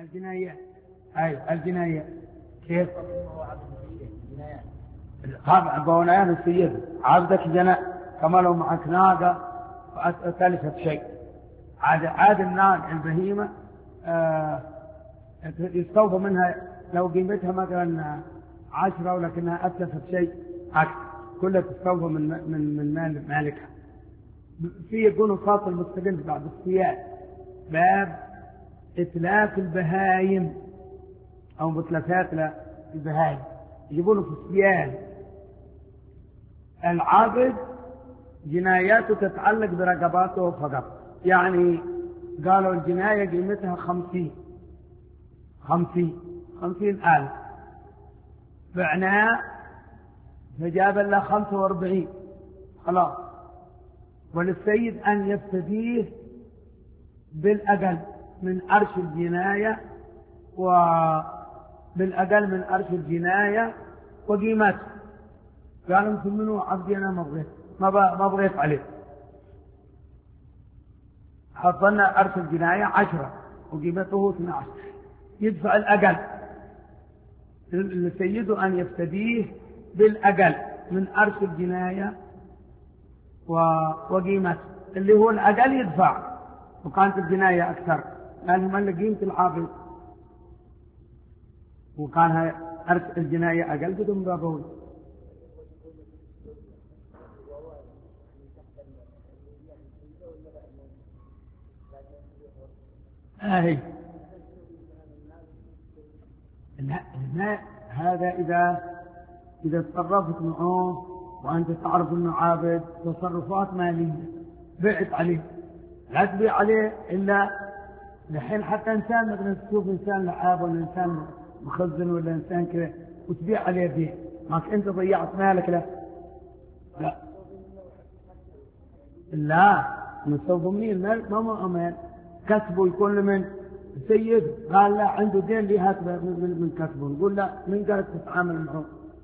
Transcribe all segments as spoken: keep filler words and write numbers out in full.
الجنايات. أيوة الجنايات. كيف؟ طبعا بونيان السيد عبدك جناء كما لو معك ناقة وتلفت شيء. عاد عاد الناقة البهيمة آه يستوفى منها لو قيمتها مثلا عشرة ولكنها أتلفت شيء أكثر كلها تستوفى من من من مال مالكها. في يقولوا فاصل مستقل بعد السياد باب إتلاف البهايم أو متلفات البهايم يجيبونه في السياد. العبد جناياته تتعلق برقباته فقط. يعني قالوا الجناية قيمتها خمسين خمسين خمسين ألف بعناه فجاب له خمسة واربعين خلاص. وللسيد أن يفتديه بالأقل من أرش الجناية وبالأقل من أرش الجناية وقيمته. قالوا انتم منو عبدي أنا ما بغيت ما بغيت عليه. حطنا أرش الجناية عشرة وقيمته اثني عشر يدفع الأقل. لسيده أن يفتديه بالأقل من أرش الجناية وقيمته اللي هو الأقل يدفع. وكانت الجناية أكثر لأنهم اللي قيمة العابد وكان أرش الجناية أقل بدون بابون. آه لا لا هذا إذا إذا تصرفت معه وأنت تعرف أنه عابد تصرفات مالية بعت عليه لا تبيع عليه إلا لحين. حتى إنسان مثلا تشوف إنسان لعاب ولا إنسان مخزن ولا إنسان كذا وتبيع عليه بيع ماك أنت ضيعت مالك له. لا لا مستوى ضمنين مال ما ما أمان كسبه يكون لمن سيد قال لا عنده دين لي هات من كسبه نقول لا من قال تتعامل معه.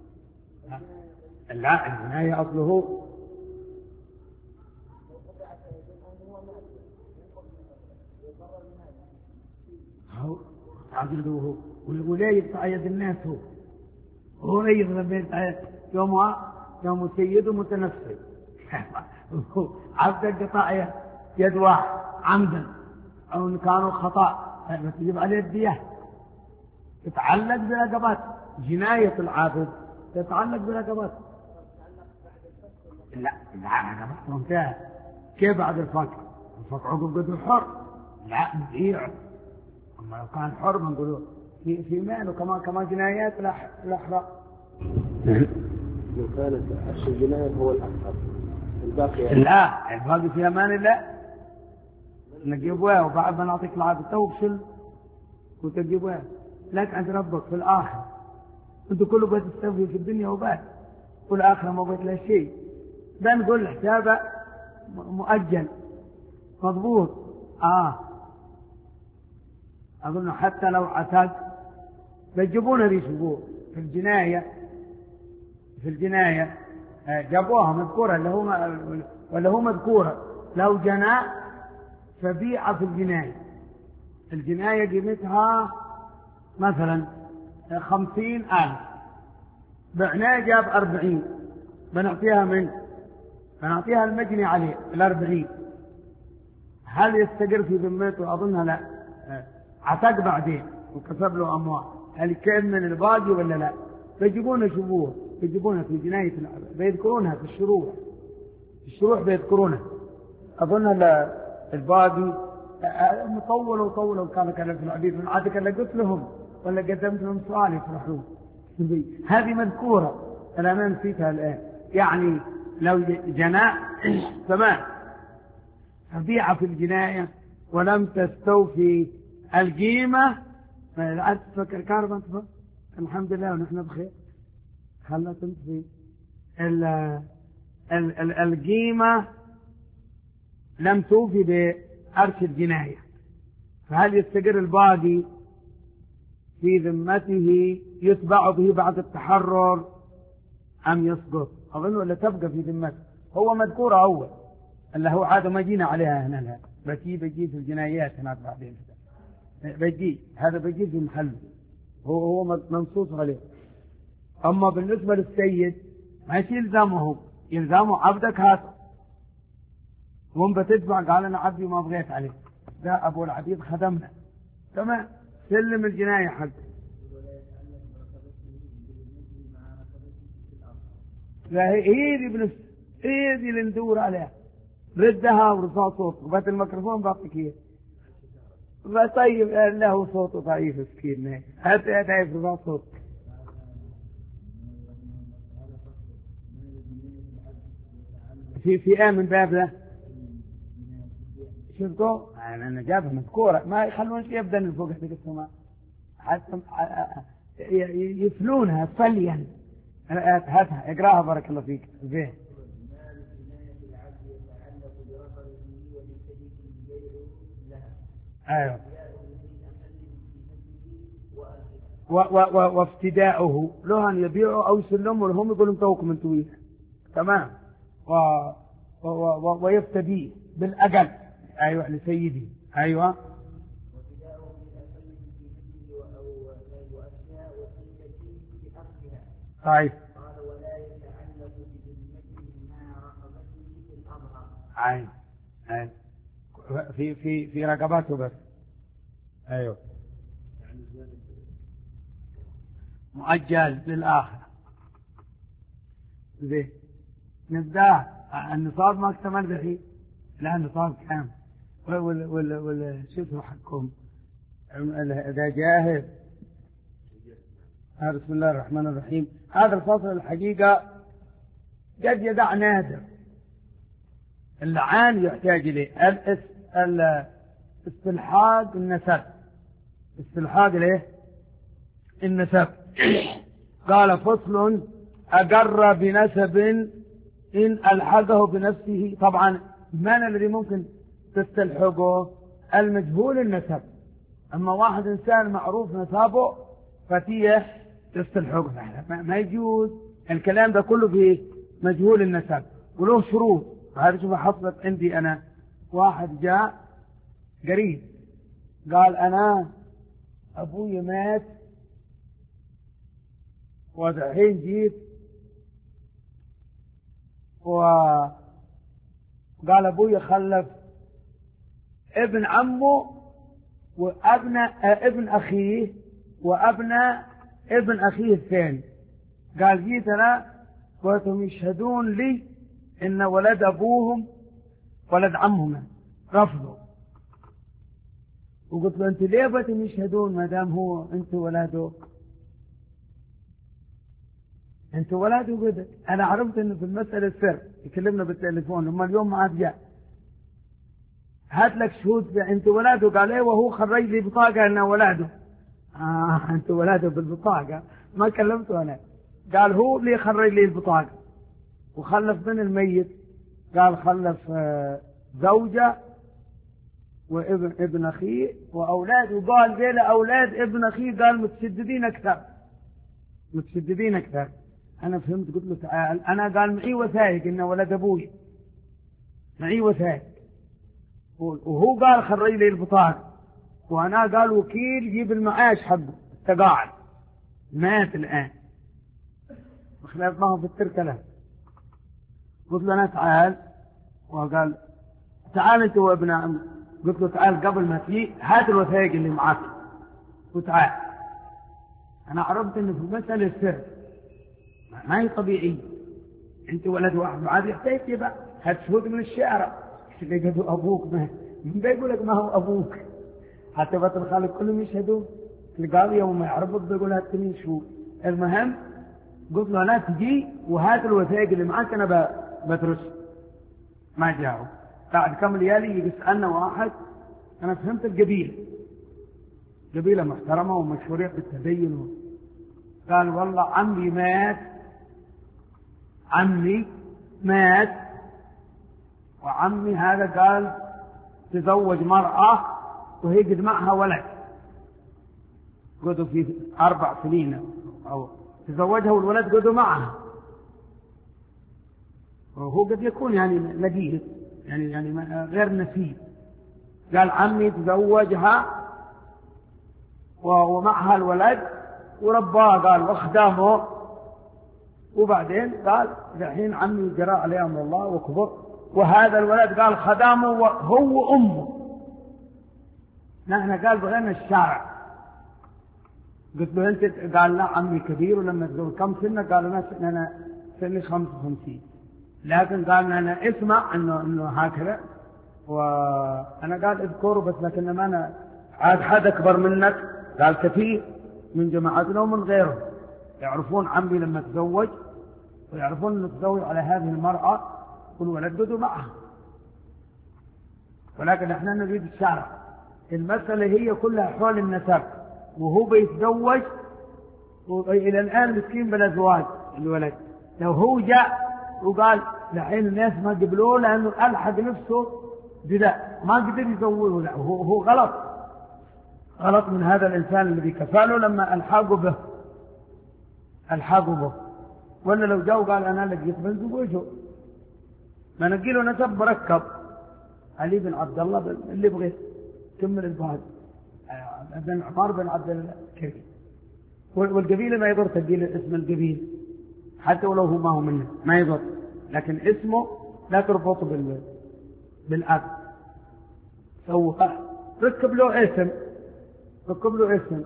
لا الجناية أصله هو عقله هو ولا يقطع يد الناس هو هو لا يضرب يوم يوم سيد متنفس عبد قطع يد واحد عمدا أو إن كانوا خطأ تجب عليه الدية. تتعلق برقبات جناية العابد تتعلق برقبات. لا لا رقبات ممتاز. كيف بعد الفقر؟ الفقر عقب قدر حر لا نبيع. أما لو كان حر بنقولوا في في ماله كمان كمان جنايات الأحرار. لو كانت أرش الجناية هو الأكثر الباقي لا الباقي في أمان الله نجيبوها وبعد ما نعطيك العابد توصل وتجيبوها لك عند ربك في الآخر. أنت كله بغيت تستوفي في الدنيا وبعد والآخرة ما بغيت لها شيء. بنقول حسابه مؤجل مضبوط. آه أظن حتى لو عتاد بيجيبونها يشوفوه في الجناية في الجناية جابوها مذكورة اللي هو ولا هو مذكورة لو جناء فبيعة في الجناية. الجناية قيمتها مثلا خمسين ألف بعناه جاب أربعين بنعطيها من بنعطيها المجني عليه الأربعين. هل يستقر في ذمته؟ أظنها لا. عتق بعدين وكسب له أموال هل كان من الباقي ولا لا؟ فيجيبونها يشوفوها يجيبونها في جناية بيذكرونها في الشروح في الشروح بيذكرونها. أظنها الباقي مطول وطول وكان كلام في الحديث من عادك اللي قلت لهم ولا قدمت لهم سؤال يفرحون. هذه مذكورة أنا ما نسيتها الآن. يعني لو جناء تمام فبيعة في الجناية ولم تستوفي القيمة لا تفكر كاربا تفكر الحمد لله ونحن بخير خلنا تنتفي القيمة لم توفي بأرش الجناية. فهل يستقر الباقي في ذمته يتبع به بعد التحرر أم يسقط؟ أظن ولا تبقى في ذمته. هو مذكور أول اللي هو عادة ما جينا عليها هنا لا بكي بجي في الجنايات هناك بعدين بيجي هذا بيجي في محله، هو هو منصوص عليه. أما بالنسبة للسيد ما يلزمه، يلزمه عبدك هاته، وهم بتدفع قال أنا عبدي ما بغيت عليه، ده أبو العبيد خدمنا تمام، سلم الجناية حقه. لا هي دي بنفس هي دي اللي ندور عليها، ردها ورفع صوتك بات الميكروفون بعطيك اياه. طيب له صوته ضعيف مسكين، حتى يتعرف رفع صوتك. في في من باب ده شفتوا انا جابها مذكوره، ما يخلون شيء يبدا من فوق تلك السماء حتى يفلونها فليا. هاتها اقراها بارك الله فيك فيه. ايوه وافتداؤه له ان يبيعوا او يسلموا لهم يقولوا توكم انتوا تمام، و و و ويفتديه بالاقل. ايوه لسيدي. ايوه طيب عين عين في في في رقباته بس. ايوه مؤجل للآخر. زين نبدأ النصاب ما اكتمل به، لا النصاب كام وال وال وال شو اسمه حقكم إذا جاهز. بسم الله الرحمن الرحيم. هذا الفصل الحقيقة قد يدع نادر، اللعان يحتاج إليه استلحاق النسب، استلحاق إليه النسب. قال فصل أقر بنسب إن ألحقه بنفسه. طبعا من الذي ممكن تستلحقه؟ المجهول النسب. أما واحد إنسان معروف نسبه فتيه تستلحقه، ما يجوز الكلام ده كله في مجهول النسب وله شروط. هذا شوف حصلت عندي أنا، واحد جاء قريب قال أنا أبوي مات ودحين جيت، وقال أبوي خلف ابن عمه وابن ابن أخيه وابن ابن أخيه الثاني. قال جيت أنا وهم يشهدون لي إن ولد أبوهم ولد عمهم رفضوا، وقلت له أنت ليه بتم يشهدون ما دام هو أنت ولاده؟ أنت ولاده قدر. أنا عرفت إنه في المسألة سر، يكلمنا بالتليفون لما اليوم ما عاد جاء هات لك شهود أنت ولاده. قال إيه وهو خرج لي بطاقة إنه ولاده. آه أنت ولاده بالبطاقة ما كلمته أنا. قال هو اللي خرج لي البطاقة وخلف من الميت. قال خلف زوجة وابن ابن أخيه وأولاد، وقال ذيلا أولاد ابن أخيه قال متشددين أكثر متشددين أكثر. أنا فهمت قلت له تعال، أنا قال معي وثائق إنه ولد أبوي، معي وثائق، وهو قال خرج لي البطاقة، وأنا قال وكيل جيب المعاش حقه التقاعد، مات الآن وخلافناه في التركلة. قلت له أنا تعال، وقال تعال أنت وابن عم. قلت له تعال قبل ما تجي هات الوثائق اللي معك وتعال. أنا عرفت إنه في المسألة السر ما هي طبيعي. أنت ولد واحد عاد يحتاج يبقى هات شهود من الشارع اللي قالوا أبوك ما من بيقول لك ما هو أبوك، حتى بطل الخالق كلهم يشهدون. القاضي يوم ما يعرفك بيقول هات لي شهود. المهم قلت له لا تجي وهات الوثائق اللي معك أنا بترش. ما جاءوا. بعد كم ليالي يسألنا واحد، أنا فهمت القبيلة قبيلة محترمة ومشهورة بالتدين. قال والله عمي مات، عمي مات وعمي هذا قال تزوج مرأة وهي قد معها ولد قدوا في أربع سنين أو تزوجها والولد قدوا معها، وهو قد يكون يعني لقيه يعني يعني غير نسيب. قال عمي تزوجها ومعها الولد ورباه قال واخدامه، وبعدين قال الحين عمي جرى عليه أمر الله وكبر، وهذا الولد قال خدامه هو أمه. نحن قال بغينا الشارع. قلت له أنت؟ قال لا عمي كبير، ولما تزوج كم سنة؟ قال أنا أنا سني خمسة وخمسين، لكن قال أنا اسمع إنه إنه هكذا، وأنا قال اذكره بس، لكن ما أنا عاد حد أكبر منك. قال كثير من جماعتنا ومن غيره يعرفون عمي لما تزوج، ويعرفون أنه تزوج على هذه المرأة والولد قدوا معها، ولكن احنا نريد الشارع. المسألة هي كلها حول النسب، وهو بيتزوج إلى الآن مسكين بلا زواج الولد. لو هو جاء وقال لحين الناس ما قبلوه لأنه ألحق نفسه بذا ما قدر يزوجه، لا هو, هو غلط غلط من هذا الإنسان الذي كفاله لما ألحقه به ألحقه به. ولا لو جاء وقال أنا لقيت بن زوجه، ما نقيله نسب مركب علي بن عبد الله اللي بغيت كمل البهاد بن عمر بن عبد الكريم، والقبيلة ما يضر تقيل اسم القبيل حتى ولو هو ما هو منه ما يضر، لكن اسمه لا تربطه بال بالأب. سوى ركب له اسم ركب له اسم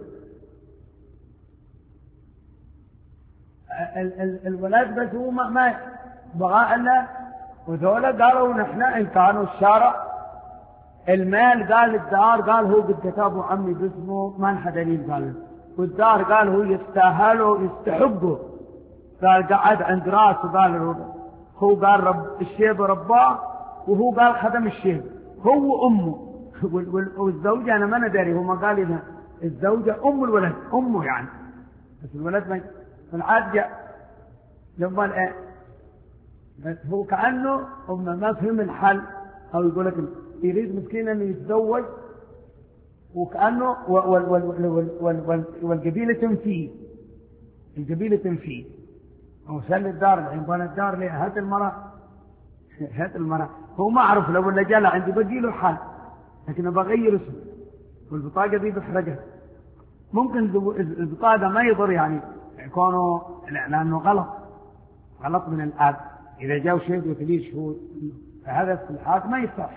ال ال الولد، بس هو ما, ما بغى إلا، وذولا قالوا نحن إن كانوا الشارع المال قال الدار قال هو قد كتابه عمي باسمه ما نحن دليل قال، والدار قال هو يستاهله يستحقه، قال قعد عند راسه قال هو قال رب الشيب رباه، وهو قال خدم الشيب هو أمه، والزوجة أنا ما ندري هو ما قال إذا الزوجة أم الولد أمه يعني، بس الولد ما العاد جاء لما الآن هو كأنه ما فهم الحل، أو يقول لك يريد مسكين أن يتزوج وكأنه والقبيلة تنفيه القبيلة تنفيه وسل الدار الحين بان الدار ليه هات المرأة هات المرأة هو ما أعرف لو اللي جاء عندي بقي له حل، لكن بغير اسمه والبطاقة دي بحرقها. ممكن البطاقة ما يضر يعني يكونوا لأنه غلط غلط من الآب، إذا جاءوا شهد وثلاث شهود فهذا الصلاحات ما يصح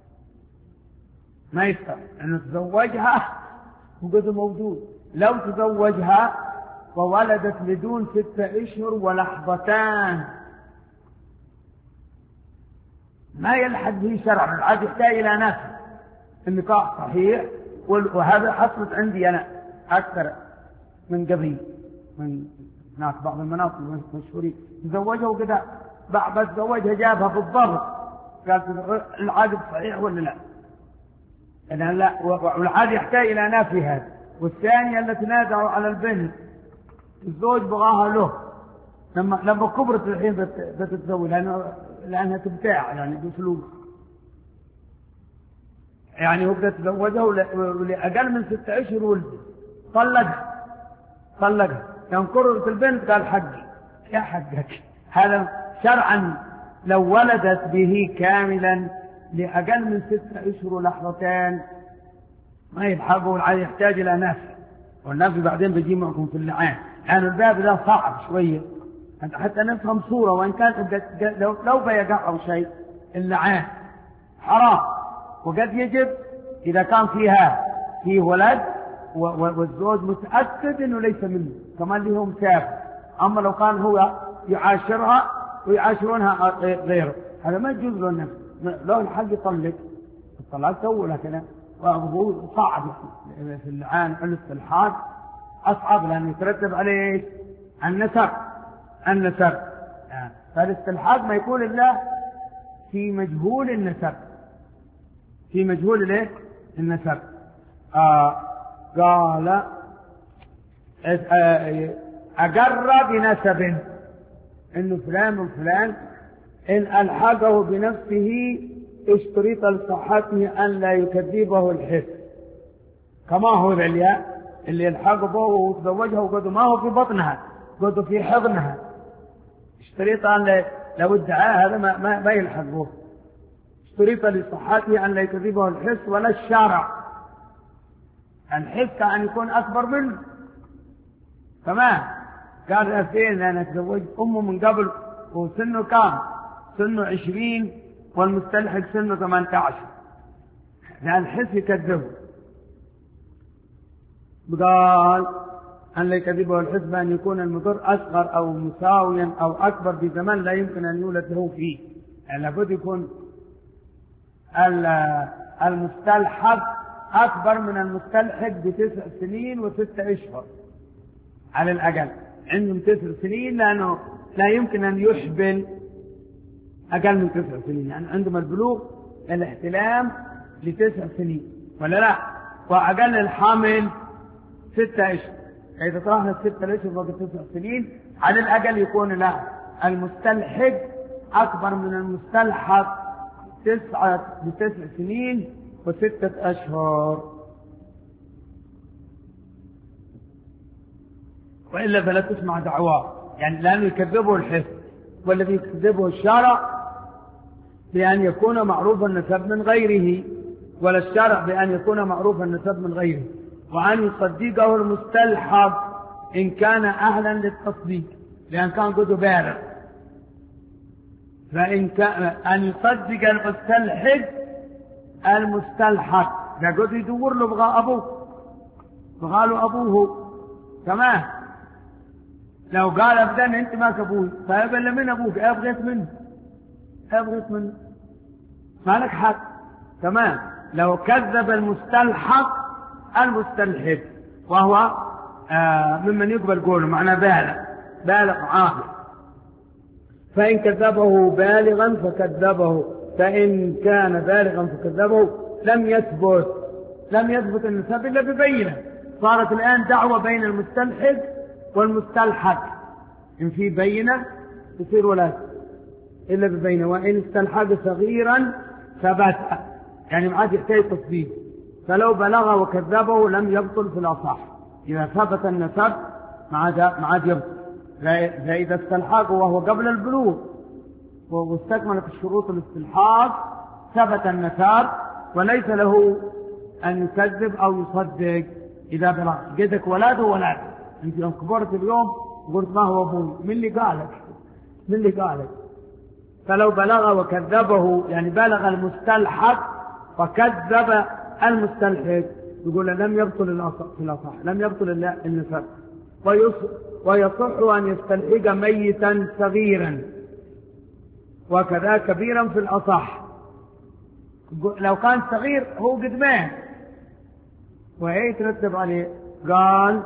ما يصح أنه تزوجها وقد موجود. لو تزوجها وولدت بدون ستة أشهر ولحظتان ما يلحق به شرع، عاد يحتاج إلى نفس النكاح صحيح، وهذا حصلت عندي أنا أكثر من قبل من هناك بعض المناطق المشهورين تزوجها وكذا بعد تزوجها جابها في الضبط قالت العقد صحيح ولا لا؟ إنها لا، والعقد يحتاج إلى نافي هذا. والثانية التي نادوا على البنت الزوج بغاها له لما لما كبرت الحين بتتزوج لأنه لأنها تبتاع يعني بفلوس، يعني هو تزوجها ولأقل من ستة أشهر ولد طلقها طلقها يوم كبرت البنت قال حقي يا حقك. هذا شرعا لو ولدت به كاملا لأقل من ستة أشهر ولحظتين ما يلحقه، والعاد يحتاج إلى نفي، والنفي بعدين بيجي معكم في اللعان لأن الباب ده صعب شوية حتى نفهم صورة، وإن كان لو, لو بيقع أو شيء اللعان حرام، وقد يجب إذا كان فيها فيه ولد والزوج متأكد أنه ليس منه كمان لهم مسافر. أما لو كان هو يعاشرها ويعاشرونها غيره هذا ما يجوز له النفس، لو الحق يطلق الطلاق سووا لكن وهو صعب في اللعان الاستلحاق أصعب لأنه يترتب عليه النسب النسب فالاستلحاق ما يكون إلا في مجهول النسب في مجهول الايه النسب. آه قال أقر بنسب إنه فلان وفلان إن ألحقه بنفسه اشترط لصحته أن لا يكذبه الحس، كما هو العلياء اللي يلحق به وتزوجها وقد ما هو في بطنها قد في حضنها اشترط أن لو ادعاه هذا ما, ما, ما يلحق به، اشترط لصحته أن لا يكذبه الحس ولا الشارع الحس كأن يكون أكبر منه. تمام. قال أفين أنا تزوجت أمه من قبل وسنه كام؟ سنه عشرين والمستلحق سنه ثمانية عشر. لأن الحس يكذبه. قال أن لا يكذبه الحس بأن يكون المضر أصغر أو مساويا أو أكبر بزمن لا يمكن أن يولد له فيه. يعني لابد يكون المستلحق أكبر من المستلحق بتسع سنين وستة أشهر على الأقل. عندهم تسع سنين لأنه لا يمكن أن يحبل أقل من تسع سنين. يعني عندهم البلوغ الاحتلام لتسع سنين ولا لا؟ وأقل الحامل ستة أشهر. إذا طرحنا الستة أشهر وقت تسع سنين على الأقل يكون لا المستلحق أكبر من المستلحق تسعة بتسع سنين وستة أشهر، وإلا فلا تسمع دعواه. يعني لأنه يكذبه الحس، والذي يكذبه الشرع بأن يكون معروف النسب من غيره، ولا الشرع بأن يكون معروف النسب من غيره، وأن يصدقه المستلحق إن كان أهلا للتصديق لأن كان قد بالغ. فإن كان أن يصدق المستلحق المستلحق قد يدور له بغى أبوه بغى له أبوه. تمام. لو قال أبدا أنت ما كبوي فأبدا من أبوك أبغيت منه أبغيت منه ما لك حق. تمام. لو كذب المستلحق المستلحق وهو آه ممن يقبل قوله معنى بالغ بالغ عاقل، فإن كذبه بالغا فكذبه، فإن كان بالغا فكذبه لم يثبت لم يثبت النسب إلا ببينة. صارت الآن دعوة بين المستلحق والمستلحق، إن في بينة تصير ولا إلا ببينة. وإن استلحق صغيرا ثبت، يعني ما عاد يحتاج تصديق. فلو بلغ وكذبه لم يبطل في الأصح. إذا ثبت النسب ما عاد يبطل. فإذا استلحقه وهو قبل البلوغ واستكملت الشروط الاستلحاق ثبت النسب وليس له أن يكذب أو يصدق إذا بلغ. قدك ولاده ولاده أنت يوم كبرت اليوم قلت ما هو أبوي، من اللي قالك من اللي قالك؟ فلو بلغ وكذبه يعني بلغ المستلحق فكذب المستلحق يقول لم يبطل الأصح لم يبطل النسب. ويصح أن يستلحق ميتا صغيرا وكذا كبيرا في الأصح. لو كان صغير هو قد مات وإيه ترتب عليه؟ قال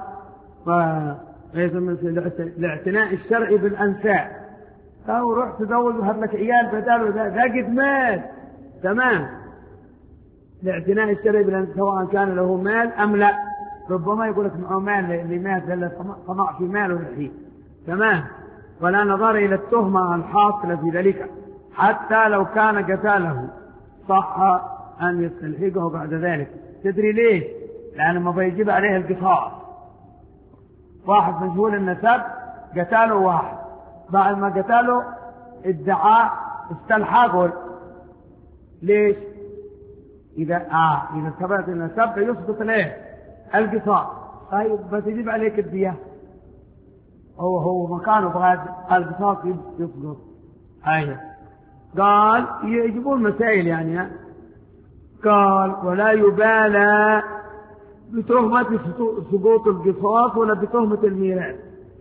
لاعتناء الشرع بالأنساب. أو روح تزوج وهب لك عيال بداله ذا قد مات. تمام. لاعتناء الشرع بالأنساب سواء كان له مال أم لا. ربما يقول لك معه مال اللي مات لأنه طمع في ماله الحين. تمام. ولا نظر إلى التهمة الحاصلة في ذلك حتى لو كان قتاله صح أن يستلحقه بعد ذلك. تدري ليه؟ لأنه ما بيجيب عليه القصاص. واحد مجهول النسب قتاله واحد، بعد ما قتاله ادعى استلحقه. ليش؟ إذا آه إذا ثبت النسب يسقط له القصاص. طيب بتجيب عليك الدية. هو هو مكانه بغاد القصاص يسقط. أيه. قال يجيبون مسائل يعني. قال ولا يبالى بتهمة سقوط القصاص ولا بتهمة الميراث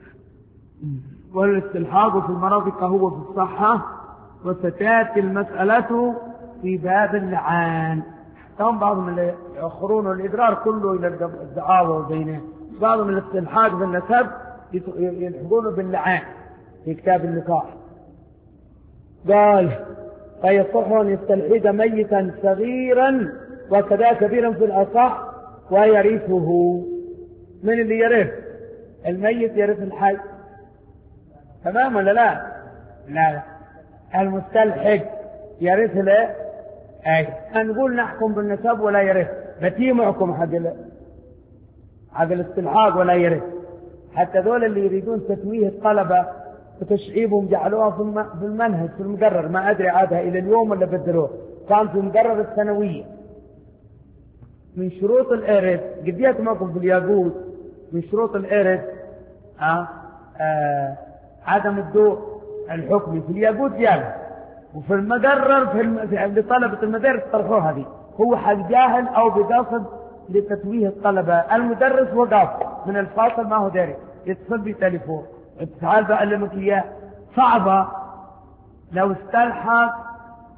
والاستلحاق في المرض كهو في الصحة. وستاتي المسألة في باب اللعان. هم بعضهم اللي يأخرون الإدرار كله إلى الدعاوى وبينه، بعضهم الاستلحاق بالنسب يلحقونه باللعان في كتاب النكاح. قال فيصح أن يستلحق ميتا صغيرا وكذا كبيرا في الأصح ويرثه. من اللي يرث؟ الميت يرث الحي. تمام ولا لا؟ لا. المستلحق يرث له. أي نقول نحكم بالنسب ولا يرث، بتيمعكم حق حق الاستلحاق ولا يرث. حتى دول اللي يريدون تتويه الطلبة وتشعيبهم جعلوها في المنهج في المقرر، ما أدري عادها إلى اليوم ولا بدلوه، كان في مقرر الثانوية من شروط الإرث قديت موقف في الياقوت من شروط الإرث آه آه عدم الضوء الحكمي في الياقوت جاهل، وفي المقرر في, الم... في طلبة المدارس طرحوها هذه، هو حق جاهل أو بقصد لتتويه الطلبة. المدرس وقف من الفاصل ما هو داري، يتصل بتليفون تعال بعلمك إياه، صعبة. لو استلحق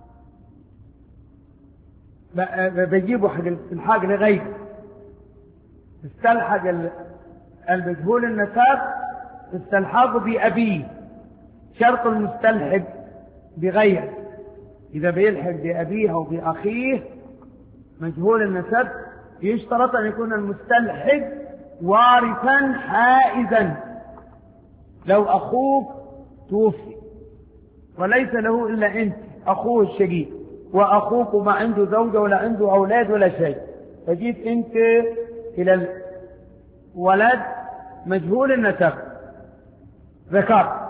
بجيبه حق الاستلحاق لغيره، استلحق المجهول النسب استلحاقه بأبيه، شرط المستلحق بغيره إذا بيلحق بأبيه أو بأخيه مجهول النسب يشترط أن يكون المستلحق وارثا حائزا. لو أخوك توفي وليس له إلا أنت أخوه الشقيق، وأخوك ما عنده زوجة ولا عنده أولاد ولا شيء، فجيت أنت إلى الولد مجهول النسب ذكر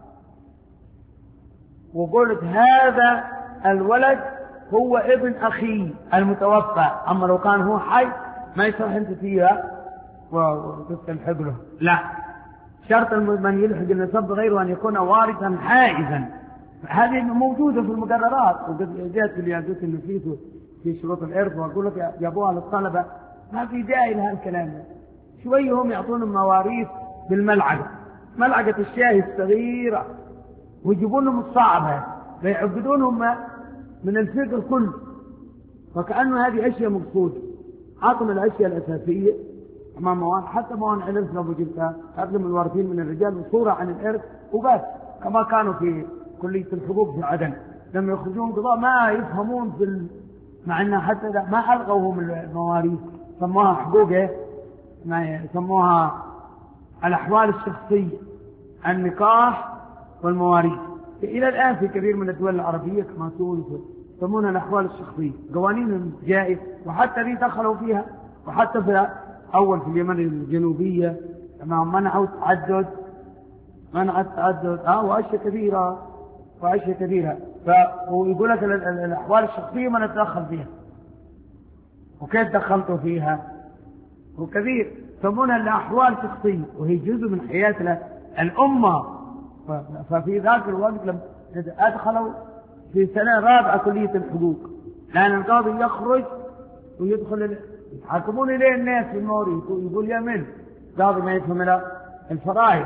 وقلت هذا الولد هو ابن أخي المتوفى، أما لو كان هو حي ما يصح أنت فيها وتستلحق له، لا، شرط من يلحق النسب غيره أن يكون وارثا حائزا. هذه موجودة في المقررات، وقد جاءت في الياقوت النفيس في شروط الإرث، وأقول لك جابوها للطلبة ما في داعي لها الكلام. شوي هم يعطونهم مواريث بالملعقة، ملعقة الشاي الصغيرة، ويجيبون لهم الصعبة فيعبدونهم من الفقه كله، وكأنه هذه أشياء مقصودة. عطم الأشياء الأساسية أمام موان، حتى موان الإرث لو جبتها أقدم الوارثين من الرجال وصورة عن الإرث وبس، كما كانوا في كلية الحقوق في عدن لما يخرجون قضاء ما يفهمون في ال... مع أنها حتى ما ألغوهم المواريث، سموها حقوق ما يسموها الأحوال الشخصية، النكاح والمواريث. إلى الآن في كثير من الدول العربية كما تونس يسمونها الأحوال الشخصية، قوانين جائزة، وحتى ذي دخلوا فيها، وحتى في أول في اليمن الجنوبية لما منعوا التعدد، منع التعدد آه وأشياء كثيرة وأشياء كثيرة. ويقول لك الأحوال الشخصية ما نتدخل فيها، وكيف دخلتوا فيها؟ وكثير يسمونها الأحوال الشخصية، وهي جزء من حياة الأمة. ففي ذاك الوقت لما أدخلوا في سنة رابعة كلية الحقوق، لأن القاضي يخرج ويدخل يتحاكمون إليه الناس في الموريث، يقول يا من قاضي ما يفهم له الفرائض.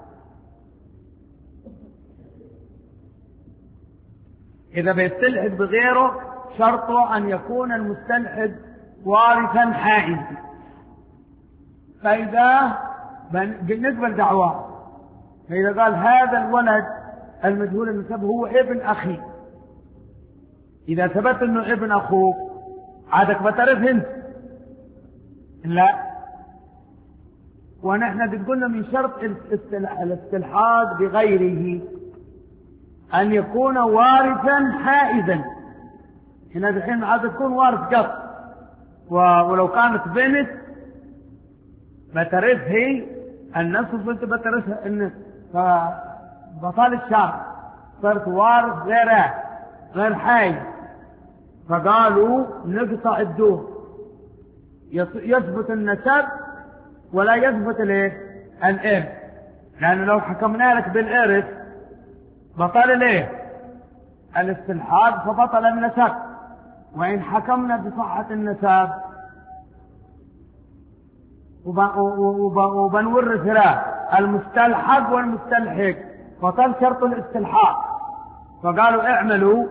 إذا بيستلحق بغيره شرطه أن يكون المستلحق وارثا حائزا. فإذا بالنسبة لدعواه، فإذا قال هذا الولد المجهول النسب هو ابن أخي، إذا ثبت أنه ابن أخوك عادك بتعرف انت لا، ونحن بنقولنا من شرط الاستلحاق بغيره أن يكون وارثا حائزا. هنا الحين عاد تكون وارث قط، ولو كانت بنت بترث هي النصف وانت بترثها النصف، فبطال الشرط صرت وارث غيره غير حي، فقالوا نقطع الدور، يثبت النسب ولا يثبت الايه الارث، لأنه لو حكمنا لك بالارث بطل ليه الاستلحاق فبطل النسب، وإن حكمنا بصحة النسب وبنورث له المستلحق والمستلحق بطل شرط الاستلحاق. فقالوا اعملوا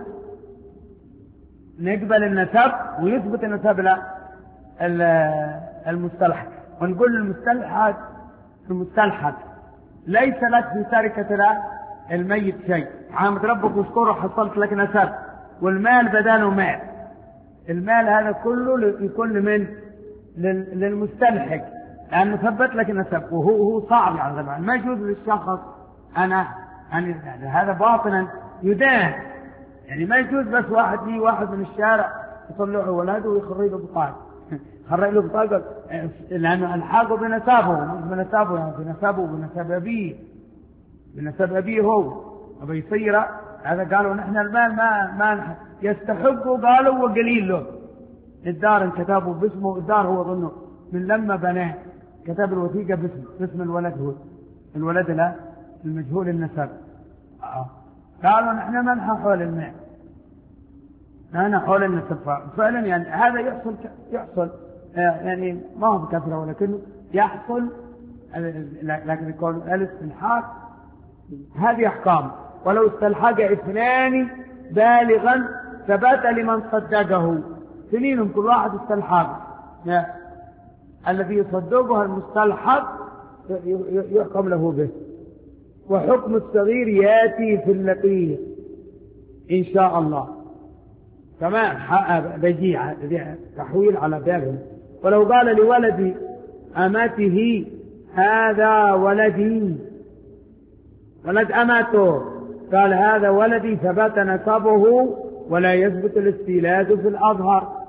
نقبل النسب ويثبت النسب لا المستلحق، ونقول للمستلحق المستلحق ليس لك في تركة لا الميت شيء، عامد ربك واشكره حصلت لك نسب، والمال بداله مال، المال هذا كله يكون من للمستلحق لأنه ثبت لك نسب، وهو هو صعب يعني طبعا ما يجوز للشخص أنا يعني هذا باطنا يدان، يعني ما يجوز بس واحد لي واحد من الشارع يطلعه ولاده ويخرج له بطاقة خرج له بطاقة لأنه الحاقه بنسابه مش بنسابه يعني بنسابه بنساب أبيه بنساب أبيه هو أبي يصير هذا. قالوا نحن المال ما ما يستحقه، قالوا وقليل له، الدار كتابه باسمه، الدار هو ظنه من لما بناه كتاب الوثيقة باسم باسم الولد، هو الولد لا المجهول النسب. آه. قالوا نحن منحى حول الماء، نحن حول النسب فعلا. يعني هذا يحصل يحصل يعني ما هو بكثرة ولكنه يحصل، لكن يقول الاستلحاق هذه أحكام. ولو استلحق اثنان بالغا ثبت لمن صدقه، سنين كل واحد استلحق، الذي يصدقها المستلحق يحكم له به. وحكم الصغير ياتي في اللقيط إن شاء الله. تمام، بجيع تحويل على بابه. ولو قال لولد أمته هذا ولدي، ولد أمته، قال هذا ولدي، ثبت نسبه ولا يثبت الاستيلاد في الأظهر.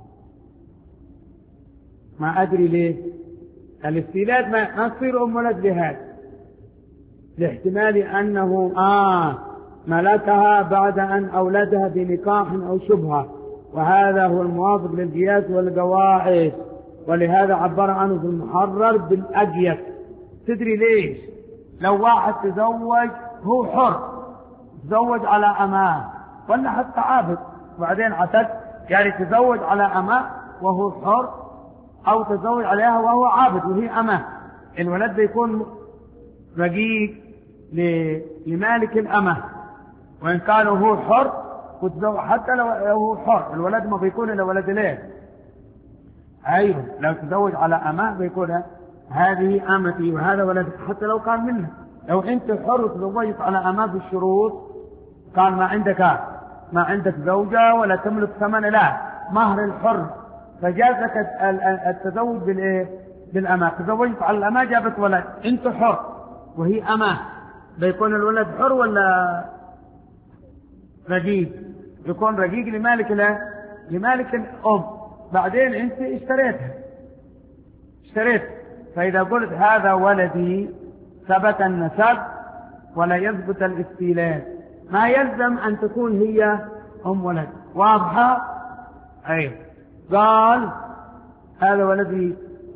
ما أدري ليه الاستيلاد ما تصير أم ولد لهذا، لاحتمال أنه آه ملكها بعد أن أولدها بنكاح أو شبهة، وهذا هو الموافق للقياس والقواعد، ولهذا عبر عنه في المحرر بالأقيس. تدري ليش؟ لو واحد تزوج هو حر، تزوج على أماه ولا حتى عابد وبعدين عتد، يعني تزوج على أماه وهو حر، أو تزوج عليها وهو عابد وهي أماه، الولد بيكون رقيق لمالك الأمة، وإن كان هو حر وتزوج حتى لو هو حر الولد ما بيكون إلا ولد ليه. أيوه، لو تزوج على أمة بيكون هذه أمتي وهذا ولد، حتى لو كان منها. لو أنت حر وتزوجت على أمة بالشروط، كان ما عندك ما عندك زوجة ولا تملك ثمن، لا مهر الحر، فجازك التزوج بالإيه؟ بالأمة. تزوجت على الأمة جابت ولد، أنت حر وهي أمة، بيكون الولد حر ولا رقيق؟ يكون رقيق لمالك لا لمالك الأم. بعدين أنت اشتريتها اشتريت فإذا قلت هذا ولدي ثبت النسب ولا يثبت الاستيلاد، ما يلزم أن تكون هي أم ولد. واضحة؟ أي قال هذا ولدي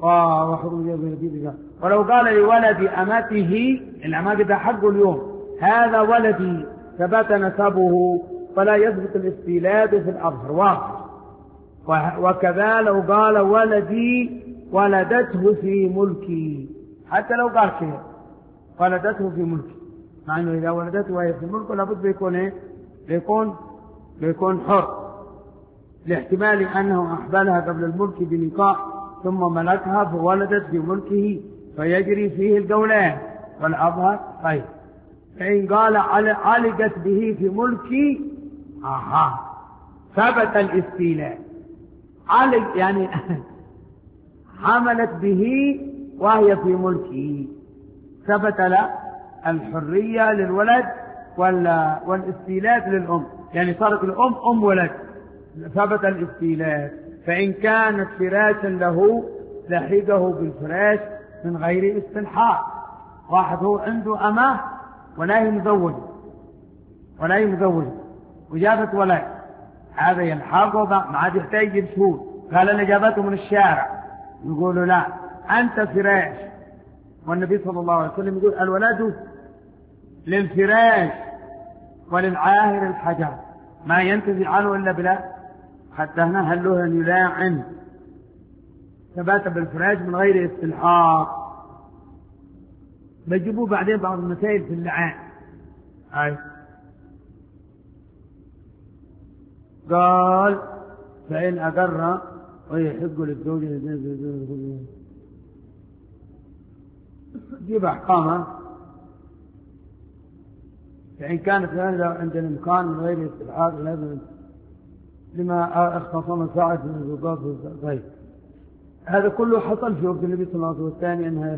ولو قال لولد أمته، الأمات ده حقه اليوم، هذا ولدي ثبت نسبه فلا يثبت الاستيلاد في الأظهر. واضح؟ وكذا لو قال ولدي ولدته في ملكي، حتى لو قال شيء ولدته في ملكي، مع أنه إذا ولدته وهي في ملكه لابد بيكون إيه؟ بيكون بيكون حر، لاحتمال أنه أحبلها قبل الملك بنكاح ثم ملكها فولدت في ملكه فيجري فيه القولان والأظهر. طيب، فإن قال علقت به في ملكي، آها ثبت الاستيلاء. علق يعني حملت به وهي في ملكه، ثبت له الحرية للولد والاستيلاء للأم، يعني صارت الأم أم ولد، ثبت الاستيلاء. فإن كانت فراشا له لحقه بالفراش من غير استلحاق. واحد هو عنده أماه ولا هي مزوجة ولا هي مزوجة وجابت ولد، هذا يلحقه ما عاد يحتاج يجيب شهود. قال أنا جابته من الشارع، يقولوا لا أنت فراش، والنبي صلى الله عليه وسلم يقول الولد للفراش وللعاهر الحجر، ما ينتزع عنه إلا بلا، حتى هنا هل له أن يلاعن. ثبات بالفراش من غير استلحاق. بيجيبوه بعدين بعض المسائل في اللعان. أي قال فإن أقر ويحق للزوج جيب أحكامها. فإن كانت هذا عند الإمكان من غير استلحاق لازم لما اختصم ساعة من الزوجات. طيب، هذا كله حصل في وقت النبي صلى الله عليه وسلم. والثاني أنها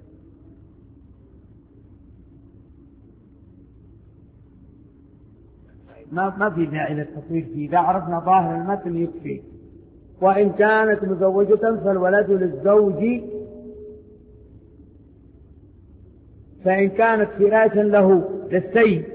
ما ما في داعي للتطويل فيه، إذا عرفنا ظاهر المتن يكفي. وإن كانت مزوجة فالولد للزوج، فإن كانت فراشا له للسيد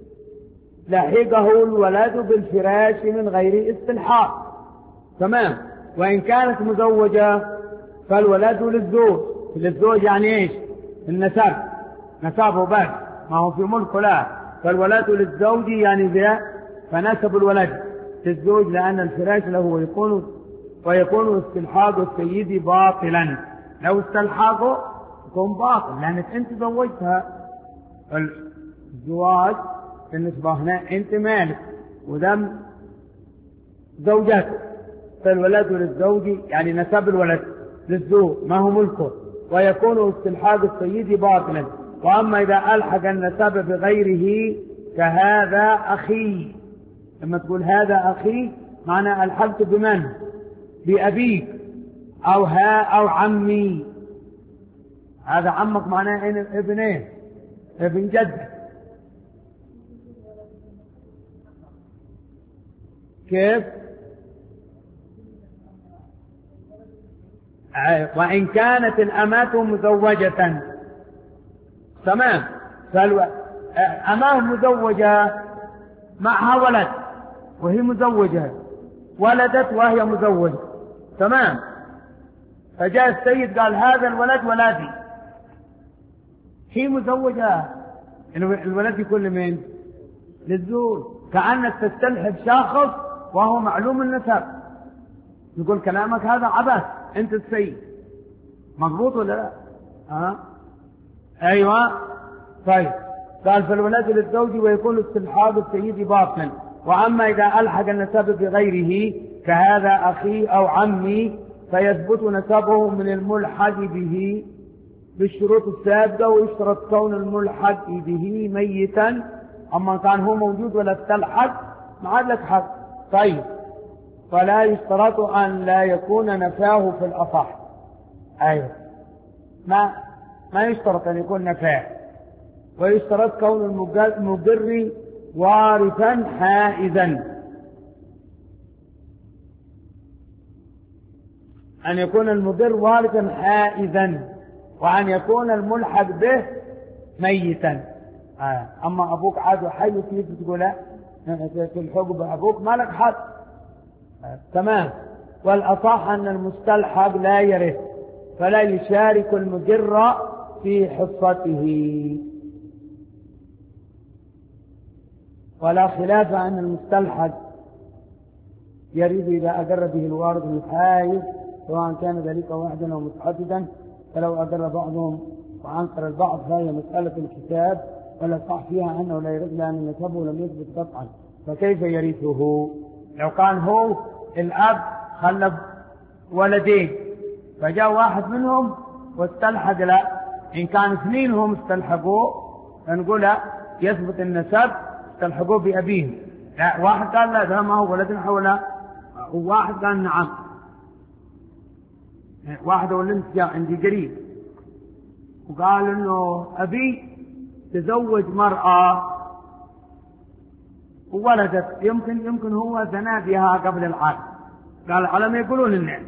لحقه الولد بالفراش من غير استلحاق. تمام. وإن كانت مزوجة فالولد للزوج. للزوج يعني إيش؟ النسب، نسبه بس، ما هو في ملكه لا. فالولد للزوج يعني ذا، فنسب الولد للزوج لأن الفراش له ويكون ويكون استلحاق السيد باطلا. لو استلحاقه يكون باطل لأنك أنت زوجتها. الزواج بالنسبة هنا أنت مالك ودم زوجته، فالولد للزوج يعني نسب الولد للزوج ما هو ملكه، ويكون استلحاق السيد باطلا. وأما إذا ألحق النسب بغيره فهذا أخي. لما تقول هذا أخي معنى ألحقت بمن؟ بأبيك أو ها أو عمي. هذا عمك معناه ابن ايه؟ ابن جدك. كيف؟ وإن كانت الأمة مزوجة تمام، فالأمة مزوجة معها ولد وهي مزوجة، ولدت وهي مزوجة تمام، فجاء السيد قال هذا الولد ولدي، هي مزوجة، الولد يكون لمين؟ للزوج. كأنك تستلحق شخص وهو معلوم النسب، يقول كلامك هذا عبث، انت السيد. مضبوط ولا لا؟ ها؟ ايوه. طيب قال فالولد للزوج ويكون استلحاق السيد باطلا. واما اذا الحق النسب بغيره كهذا اخي او عمي فيثبت نسبه من الملحق به بالشروط السابقه، ويشترط كون الملحق به ميتا. اما كان هو موجود ولا استلحق ما عاد لك حق. طيب فلا يشترط ان لا يكون نفاه في الاصح. ايوه ما ما يشترط ان يكون نفاه، ويشترط كون المجر وارثا حائزا، ان يكون المجر وارثا حائزا، وان يكون الملحق به ميتا. آه. اما ابوك عاد حي كيف تقول لا تلحق بابوك ما لك حق. آه. تمام. والاصح ان المستلحق لا يرث، فلا يشارك المجر في حصته، ولا خلاف أن المستلحق يرث إذا أقر به الوارث الحائز، سواء كان ذلك واحدا أو متعددا. فلو أقر بعضهم وأنكر البعض فهي مسألة الكتاب، ولا صح فيها أنه لا يرث لأن نسبه لم يثبت قطعا، فكيف يرثه؟ لو كان هو الأب خلف ولدين فجاء واحد منهم واستلحق، لا، إن كان اثنين هم استلحقوه فنقول لا يثبت النسب استلحقوه بأبيهم. لا، واحد قال لا ده ما هو ولدنا حولا، وواحد قال نعم. واحد ولنت جاء عندي قريب وقال إنه أبي تزوج مرأة وولدت، يمكن يمكن هو زنا بها قبل العقد. قال على ما يقولون الناس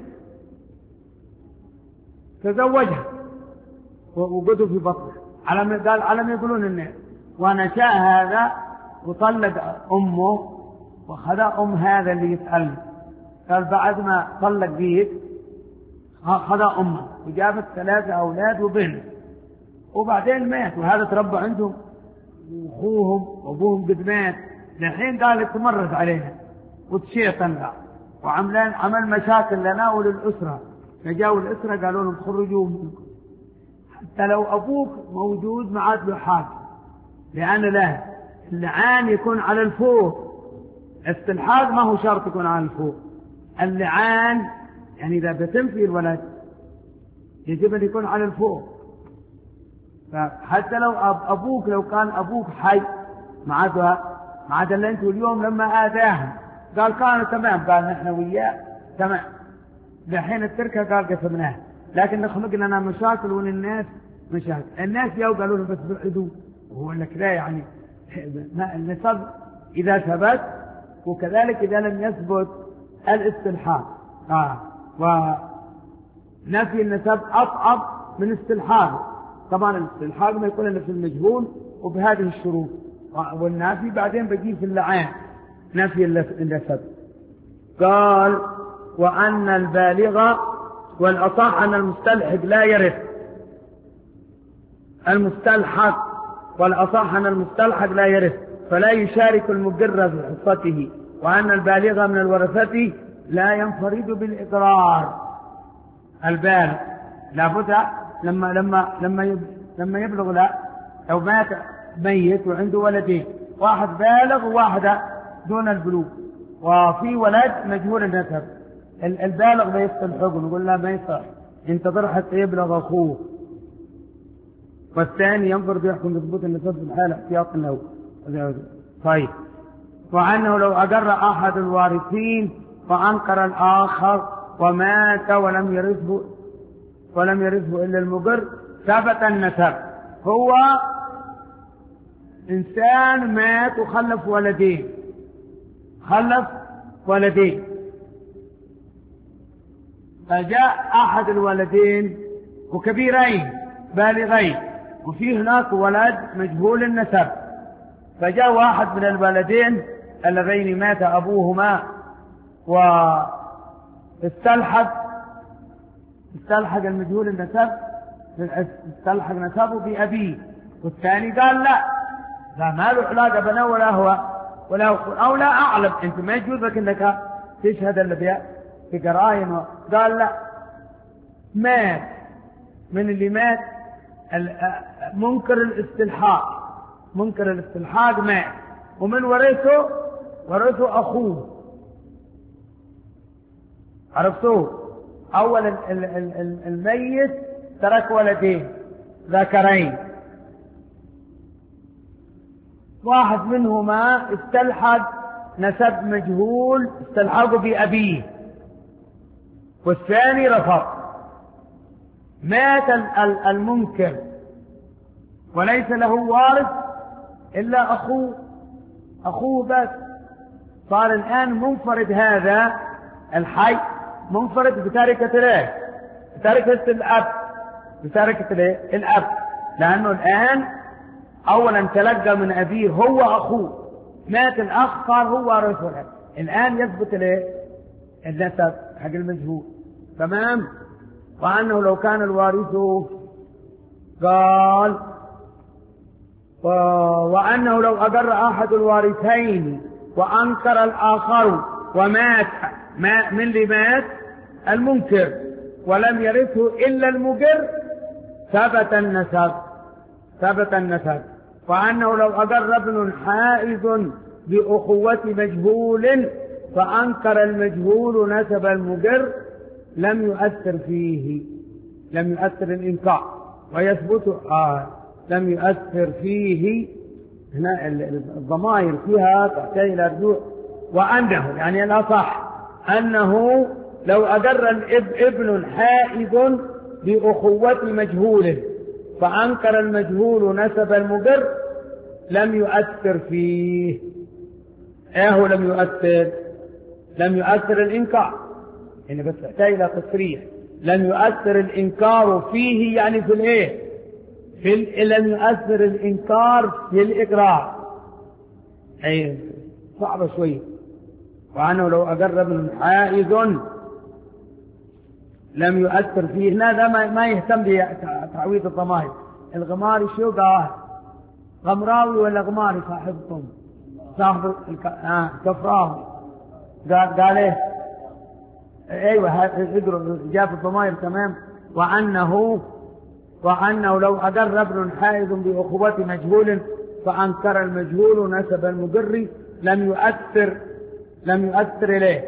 تزوجها وقدوا في بطنه، على ما قال على ما يقولون الناس. ونشاء هذا وطلق أمه، وخذ أم هذا اللي يسألني، قال بعد ما طلق بيك خذ أمه وجابت ثلاثة أولاد وبنت، وبعدين مات، وهذا تربى عندهم وأخوهم وأبوهم قد مات. الحين قال تمرد علينا وتشيطن لها وعملان عمل مشاكل لنا وللأسرة. فجاءوا الأسرة قالوا لهم خرجوا منكم، حتى لو أبوك موجود ما عاد له حاجة، لأن له اللعان يكون على الفوق، استلحاق ما هو شرط يكون على الفوق. اللعان يعني إذا بتنفي الولد يجب أن يكون على الفوق. فحتى لو أبوك لو كان أبوك حي ما عاد ما عاد إلا أنتوا اليوم لما آذاهم قال كانوا تمام، قال نحن وياه تمام، لحين التركة قال قسمناه، لكن نخلق لنا مشاكل وللناس مشاكل. الناس يو قالوا له بس بالعدو، وهو لك لا يعني النسب إذا ثبت، وكذلك إذا لم يثبت الاستلحاق. آه. ونفي النسب أصعب من استلحاق. طبعا الاستلحاق ما يكون إلا في المجهول وبهذه الشروط، والنافي بعدين بيجي في اللعان نفي النسب. قال وأن البالغ، والأصح أن المستلحق لا يرث المستلحق والأصح أن المستلحق لا يرث فلا يشارك المقر في حصته، وأن البالغ من الورثة لا ينفرد بالإقرار. البالغ لابد لما لما لما لما يبلغ، لا لو مات ميت وعنده ولدين، واحد بالغ وواحدة دون البلوغ، وفي ولد مجهول النسب، البالغ ما يستلحقه، نقول لا ما يصح، انتظر حتى يبلغ أخوه، والثاني ينفرد يحكم بثبوت النسب في الحالة احتياطا له. طيب، وأنه لو أقر أحد الوارثين فأنكر الآخر ومات ولم يرثه ولم يرثه إلا المقر ثبت النسب. هو إنسان مات وخلف ولدين خلف ولدين فجاء أحد الولدين وكبيرين بالغين، وفي هناك ولد مجهول النسب، فجاء واحد من الولدين اللذين مات أبوهما واستلحق استلحق المجهول النسب، استلحق نسبه بأبيه، والثاني قال لا، لا ما له علاقة بنا ولا هو ولا هو أو لا أعلم، أنت ما يجوز لك أنك تشهد اللي في قرائن. قال لا، مات من اللي مات منكر الاستلحاق منكر الاستلحاق مات، ومن ورثه ورثه أخوه. عرفتوه؟ أول الميت ترك ولدين ذكرين، واحد منهما استلحق نسب مجهول استلحقه بأبيه، والثاني رفض. مات المنكر وليس له وارث إلا أخوه أخوه بس، صار الآن منفرد هذا الحي، منفرد بتركة الايه؟ بتركة الأب، بتركة الايه؟ الأب، لأنه الآن أولا تلقى من أبيه هو أخوه، مات الأخ صار هو وارثه، الآن يثبت الايه؟ النسب حق المجهول. تمام. وأنه لو كان الوارث قال وأنه لو أقر أحد الوارثين وأنكر الآخر ومات، ما من اللي مات؟ المنكر، ولم يرثه إلا المقر ثبت النسب ثبت النسب. وأنه لو أقر ابن حائز بأخوة مجهول فأنكر المجهول نسب المقر لم يؤثر فيه لم يؤثر الإنكار ويثبت آه لم يؤثر فيه. هنا الضمائر فيها تحتاج إلى رجوع. وأنه يعني الأصح أنه لو أقر ابن حائز بأخوة مجهول فأنكر المجهول نسب المقر لم يؤثر فيه. إيه لم يؤثر؟ لم يؤثر الإنكار، يعني بس تحتاج إلى تصريح. لم يؤثر الإنكار فيه يعني في الإيه؟ في ال... لم يؤثر الإنكار في الإقرار. أي صعبة شوية. وأنه لو أقر ابن حائز لم يؤثر فيه. هذا ما, ما يهتم بتعويض الضمائر. الغماري شو قال؟ غمراوي ولا غماري صاحبكم؟ صاحب الك... آه كفراوي قال, قال ايه؟ ايوه اقرأ جاب الضمائر تمام. وأنه وأنه لو أقر ابن حائز بأخوة مجهول فأنكر المجهول نسب المقر لم يؤثر لم يؤثر إليه.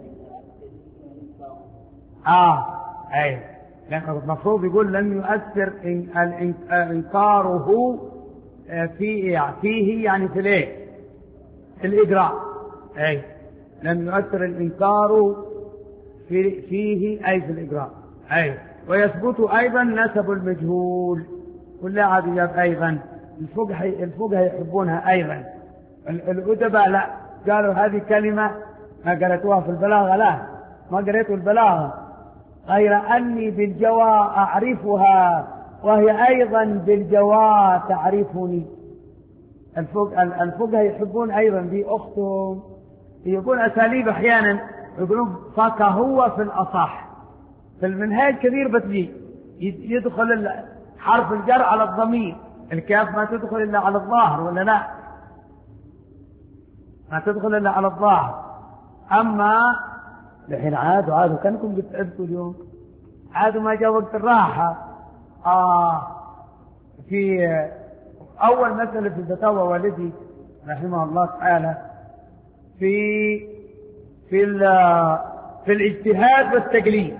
آه أي المفروض يقول لم يؤثر إن إنكاره في فيه يعني في الإيه؟ في الإجراء. أي لم يؤثر الإنكار في فيه أي في الإجراء. أي ويثبت أيضا نسب المجهول. كل هذه أيضا الفقهاء الفقهاء يحبونها أيضا. الأدباء لا، قالوا هذه كلمة ما قرأتوها في البلاغة، لا ما قرأتوا البلاغة، غير أني بالجوى أعرفها وهي أيضا بالجوى تعرفني. الفقهاء يحبون أيضا دي أختهم، يقول أساليب أحيانا يقولون فكهو في الأصح. في المنهاج كثير بتجي يدخل حرف الجر على الضمير، الكاف ما تدخل إلا على الظاهر ولا لا؟ ما تدخل إلا على الظاهر. أما الحين عادوا عادوا كأنكم بتعبتوا اليوم، عادوا ما جاء وقت الراحة. آه في أول مسألة في الفتاوى والدي رحمه الله تعالى في في في الاجتهاد والتقليد،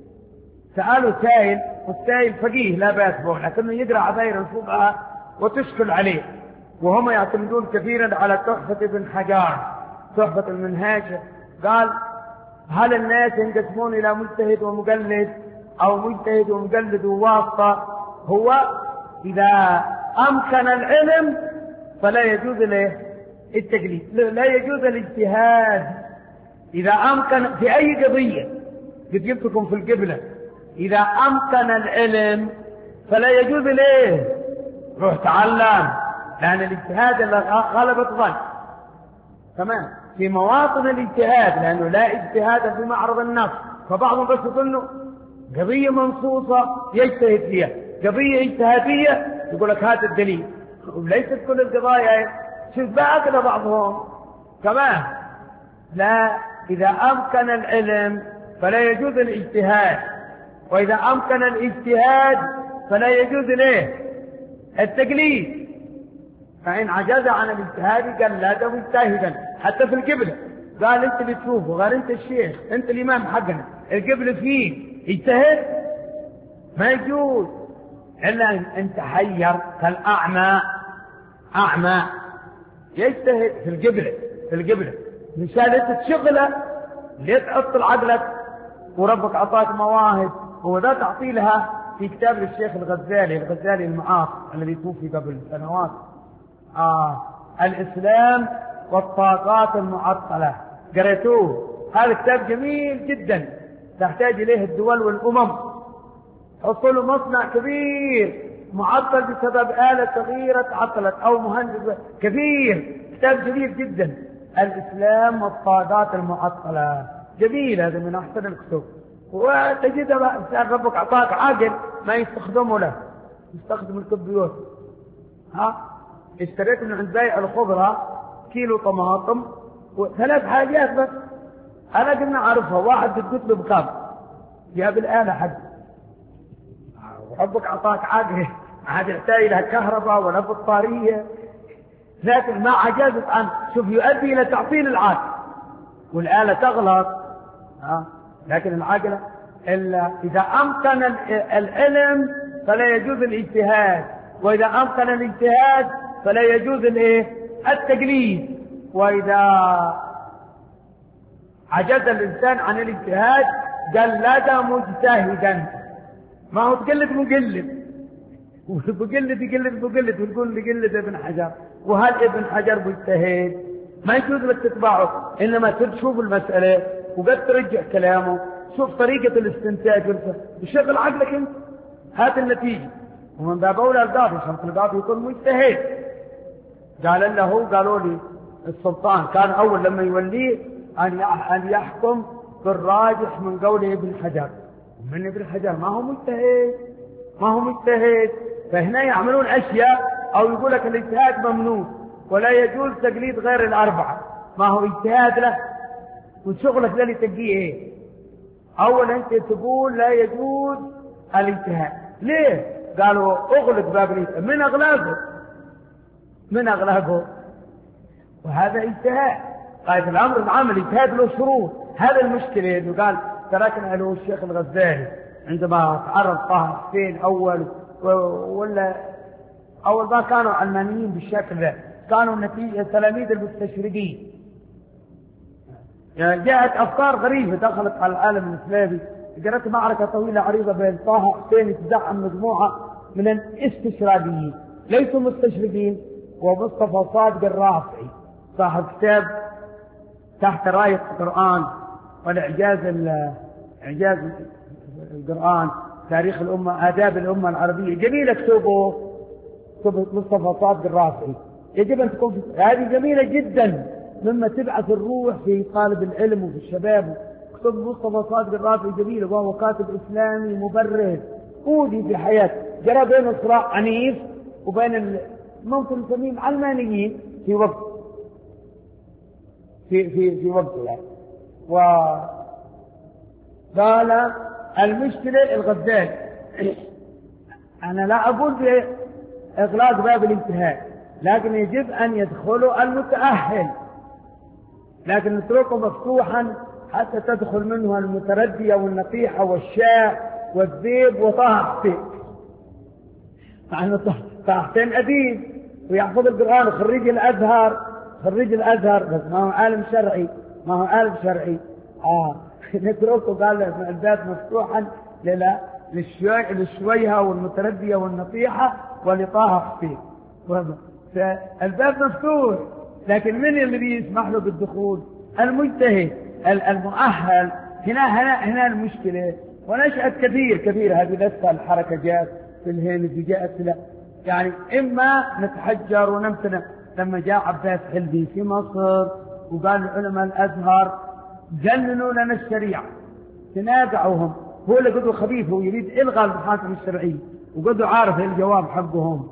سألوا سائل، والسائل فقيه لا بأس به، لكنه يقرأ عباير الفقهاء وتشكل عليه، وهم يعتمدون كثيرا على تحفة ابن حجار، تحفة المنهاج. قال هل الناس ينقسمون إلى مجتهد ومقلد أو مجتهد ومقلد وواسطة؟ هو إذا أمكن العلم فلا يجوز له التقليد، لا يجوز الاجتهاد إذا أمكن في أي قضية. قد جبتكم في القبلة، إذا أمكن العلم فلا يجوز له روح تعلم، لأن الاجتهاد غلبة ظن. تمام. في مواطن الاجتهاد، لأنه لا اجتهاد في معرض النص، فبعضهم بس يظنوا قضية منصوصة يجتهد فيها، قضية اجتهادية يقول لك هات الدليل، وليست كل القضايا شبه كذا بعضهم. تمام. لا، إذا أمكن العلم فلا يجوز الاجتهاد، وإذا أمكن الاجتهاد فلا يجوز له التقليد. فإن عجز عن الاجتهاد قال لا ده مجتهدا. حتى في القبلة قال انت اللي تشوفه، قال انت الشيخ، انت الإمام حقنا، القبلة فيه اجتهد ما يجوز إلا أن تحير كالأعمى. أعمى يجتهد في القبلة، في القبلة مشان انت تشغله ليه تعطل عقلك، وربك أعطاك مواهب وذا تعطي لها. في كتاب للشيخ الغزالي، الغزالي المعاصر الذي توفي قبل سنوات، آه الإسلام والطاقات المعطلة، قريتوه؟ هذا كتاب جميل جدا تحتاج إليه الدول والأمم. حصلوا مصنع كبير معطل بسبب آلة صغيرة تعطلت أو مهندس كبير. كتاب جميل جدا، الإسلام والطاقات المعطلة، جميل. هذا من أحسن الكتب، وتجد ربك أعطاك عاقل ما يستخدمه له، يستخدم الكمبيوتر. ها اشتريت من عند بائع الخضرة كيلو طماطم وثلاث حاجات بس، أنا قلنا أعرفها، واحد قلت له بكام، جاب الآلة حق. ربك أعطاك عاقل، عاد يحتاج لها كهرباء ولا بطارية، لكن ما عجزت عن شوف يؤدي إلى تعطيل العقل، والآلة تغلط. ها لكن العقل إلا إذا أمكن العلم فلا يجوز الاجتهاد، وإذا أمكن الاجتهاد فلا يجوز الايه التقليد. وإذا عجز الإنسان عن الاجتهاد قلد مجتهدا، ما هو تقلد مقلد، وبقلد يقلد بقلد، ويقول لقلد ابن حجر، وهل ابن حجر مجتهد ما يجوز لك تتبعه، إنما تشوف المسألة وقد ترجع كلامه، شوف طريقة الاستنتاج وشغل عقلك انت، هات النتيجة. ومن باب أولى القاضي، شرط القاضي يكون مجتهد. قال له قالوا لي السلطان كان أول لما يوليه أن يحكم بالراجح من قول ابن حجر، من ابن حجر ما هو مجتهد، ما هو مجتهد. فهنا يعملون أشياء أو يقول لك الاجتهاد ممنوع ولا يجوز تقليد غير الأربعة، ما هو اجتهاد له وشغلك ده اللي تجيه ايه. أولا أنت تقول لا يجوز الاجتهاد، ليه؟ قالوا اغلق باب الاجتهاد، من أغلقه؟ من أغلقه؟ وهذا اجتهاد. قائد الأمر العام الاجتهاد له شروط. هذا المشكلة إنه قال تركنا له الشيخ الغزالي عندما تعرض طه حسين أول ولا أول ما كانوا علمانيين بالشكل ذا، كانوا نتيجة تلاميذ المستشرقين. يعني جاءت أفكار غريبة دخلت على العالم الإسلامي. جرت معركة طويلة عريضة بين طه حسين يتزعم مجموعة من الاستشراقيين ليسوا مستشرقين، ومصطفى صادق الرافعي صاحب كتاب تحت راية القرآن والإعجاز إعجاز القرآن، تاريخ الأمة، آداب الأمة العربية، جميلة كتبه كتب مصطفى صادق الرافعي، يجب أن تكون هذه جميلة جدا مما تبعث الروح في طالب العلم وفي الشباب. كتب مصطفى صادق الرافعي جميل، وهو كاتب إسلامي مبرر أودي في حياته، جرى بين صراع عنيف وبين ممكن نسميه العلمانيين في وقت في في في وقته يعني. وقال المشكلة الغزال. أنا لا أقول بإغلاق باب الانتهاء، لكن يجب أن يدخلوا المتأهل، لكن نتركه مفتوحا حتى تدخل منه المتردية والنقيحة والشاء والذيب وطه حسين. مع أنه طه حسين أديب ويحفظ القرآن وخريج الأزهر، خريج الأزهر بس ما هو عالم شرعي، ما هو عالم شرعي. آه نتركه قال الباب مفتوحا للا للشوي للشويهة والمتردية والنطيحة ولطه حسين. فالباب مفتوح، لكن من الذي يسمح له بالدخول؟ المجتهد المؤهل. هنا هنا هنا المشكلة. ونشأت كثير كثير هذه لسه الحركة جاءت في الهند جاءت لا يعني إما نتحجر ونمتنع. لما جاء عباس حلبي في مصر وقال علماء الأزهر جننوا لنا الشريعة، تنازعوهم، هو اللي قدوا خبيث، هو يريد إلغاء المحاكم الشرعية وقدوا عارف الجواب حقهم.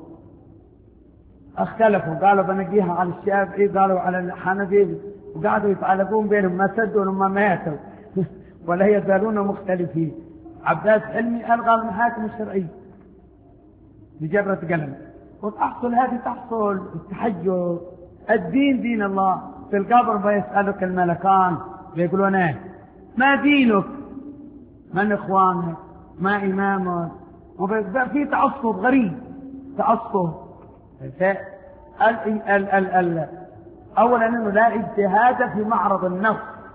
اختلفوا، قالوا بنقيها على الشافعي، قالوا على الحنفي، وقعدوا يتعلقون بينهم، ما سدوا لما ماتوا ولا يزالون مختلفين. عباس حلمي ألغى المحاكم الشرعية بجرة قلم. وتحصل هذه تحصل التحجر. الدين دين الله. في القبر بيسألك الملكان بيقولون ايه؟ ما دينك؟ من اخوانك؟ ما امامك؟ وبيبقى في تعصب غريب، تعصب. ال ال ال ال اولا انه لا اجتهاد في معرض النص،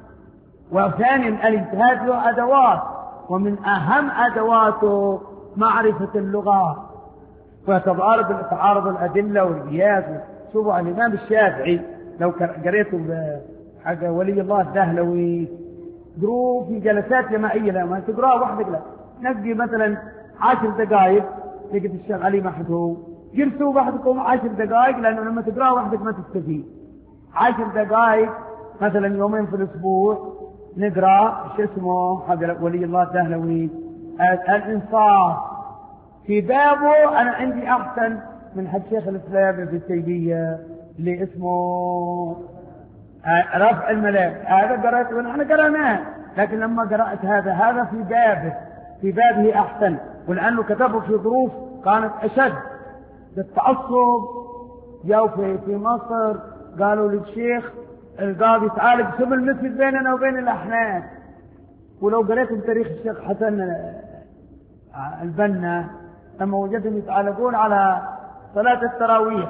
وثانيا الاجتهاد له ادوات، ومن اهم ادواته معرفة اللغات وتعارض تعارض الادلة والقياس. شوفوا الامام الشافعي لو قريتوا حق ولي الله الدهلوي قروه في جلسات جماعية، لا ما تقرأ وحدك، لا نقضي مثلا عشر دقائق لقيت الشيخ علي محدود جلسوا وحدكم عشر دقائق، لأنه لما تقرأ وحدك ما تستفيد. عشر دقائق مثلا يومين في الأسبوع نقرأ شو اسمه حق ولي الله الدهلوي الإنصاف في بابه. أنا عندي أحسن من حق شيخ الإسلام ابن تيمية اللي اسمه رفع الملام، هذا قرأته ونحن قرأناه، لكن لما قرأت هذا هذا في بابه في بابه أحسن، ولأنه كتبه في ظروف كانت أشد بالتعصب. جاءوا في في مصر قالوا للشيخ القاضي تعالى بسم المسجد بيننا وبين الأحناف. ولو قرأتم تاريخ الشيخ حسن البنا لما وجدهم يتعالقون على صلاة التراويح،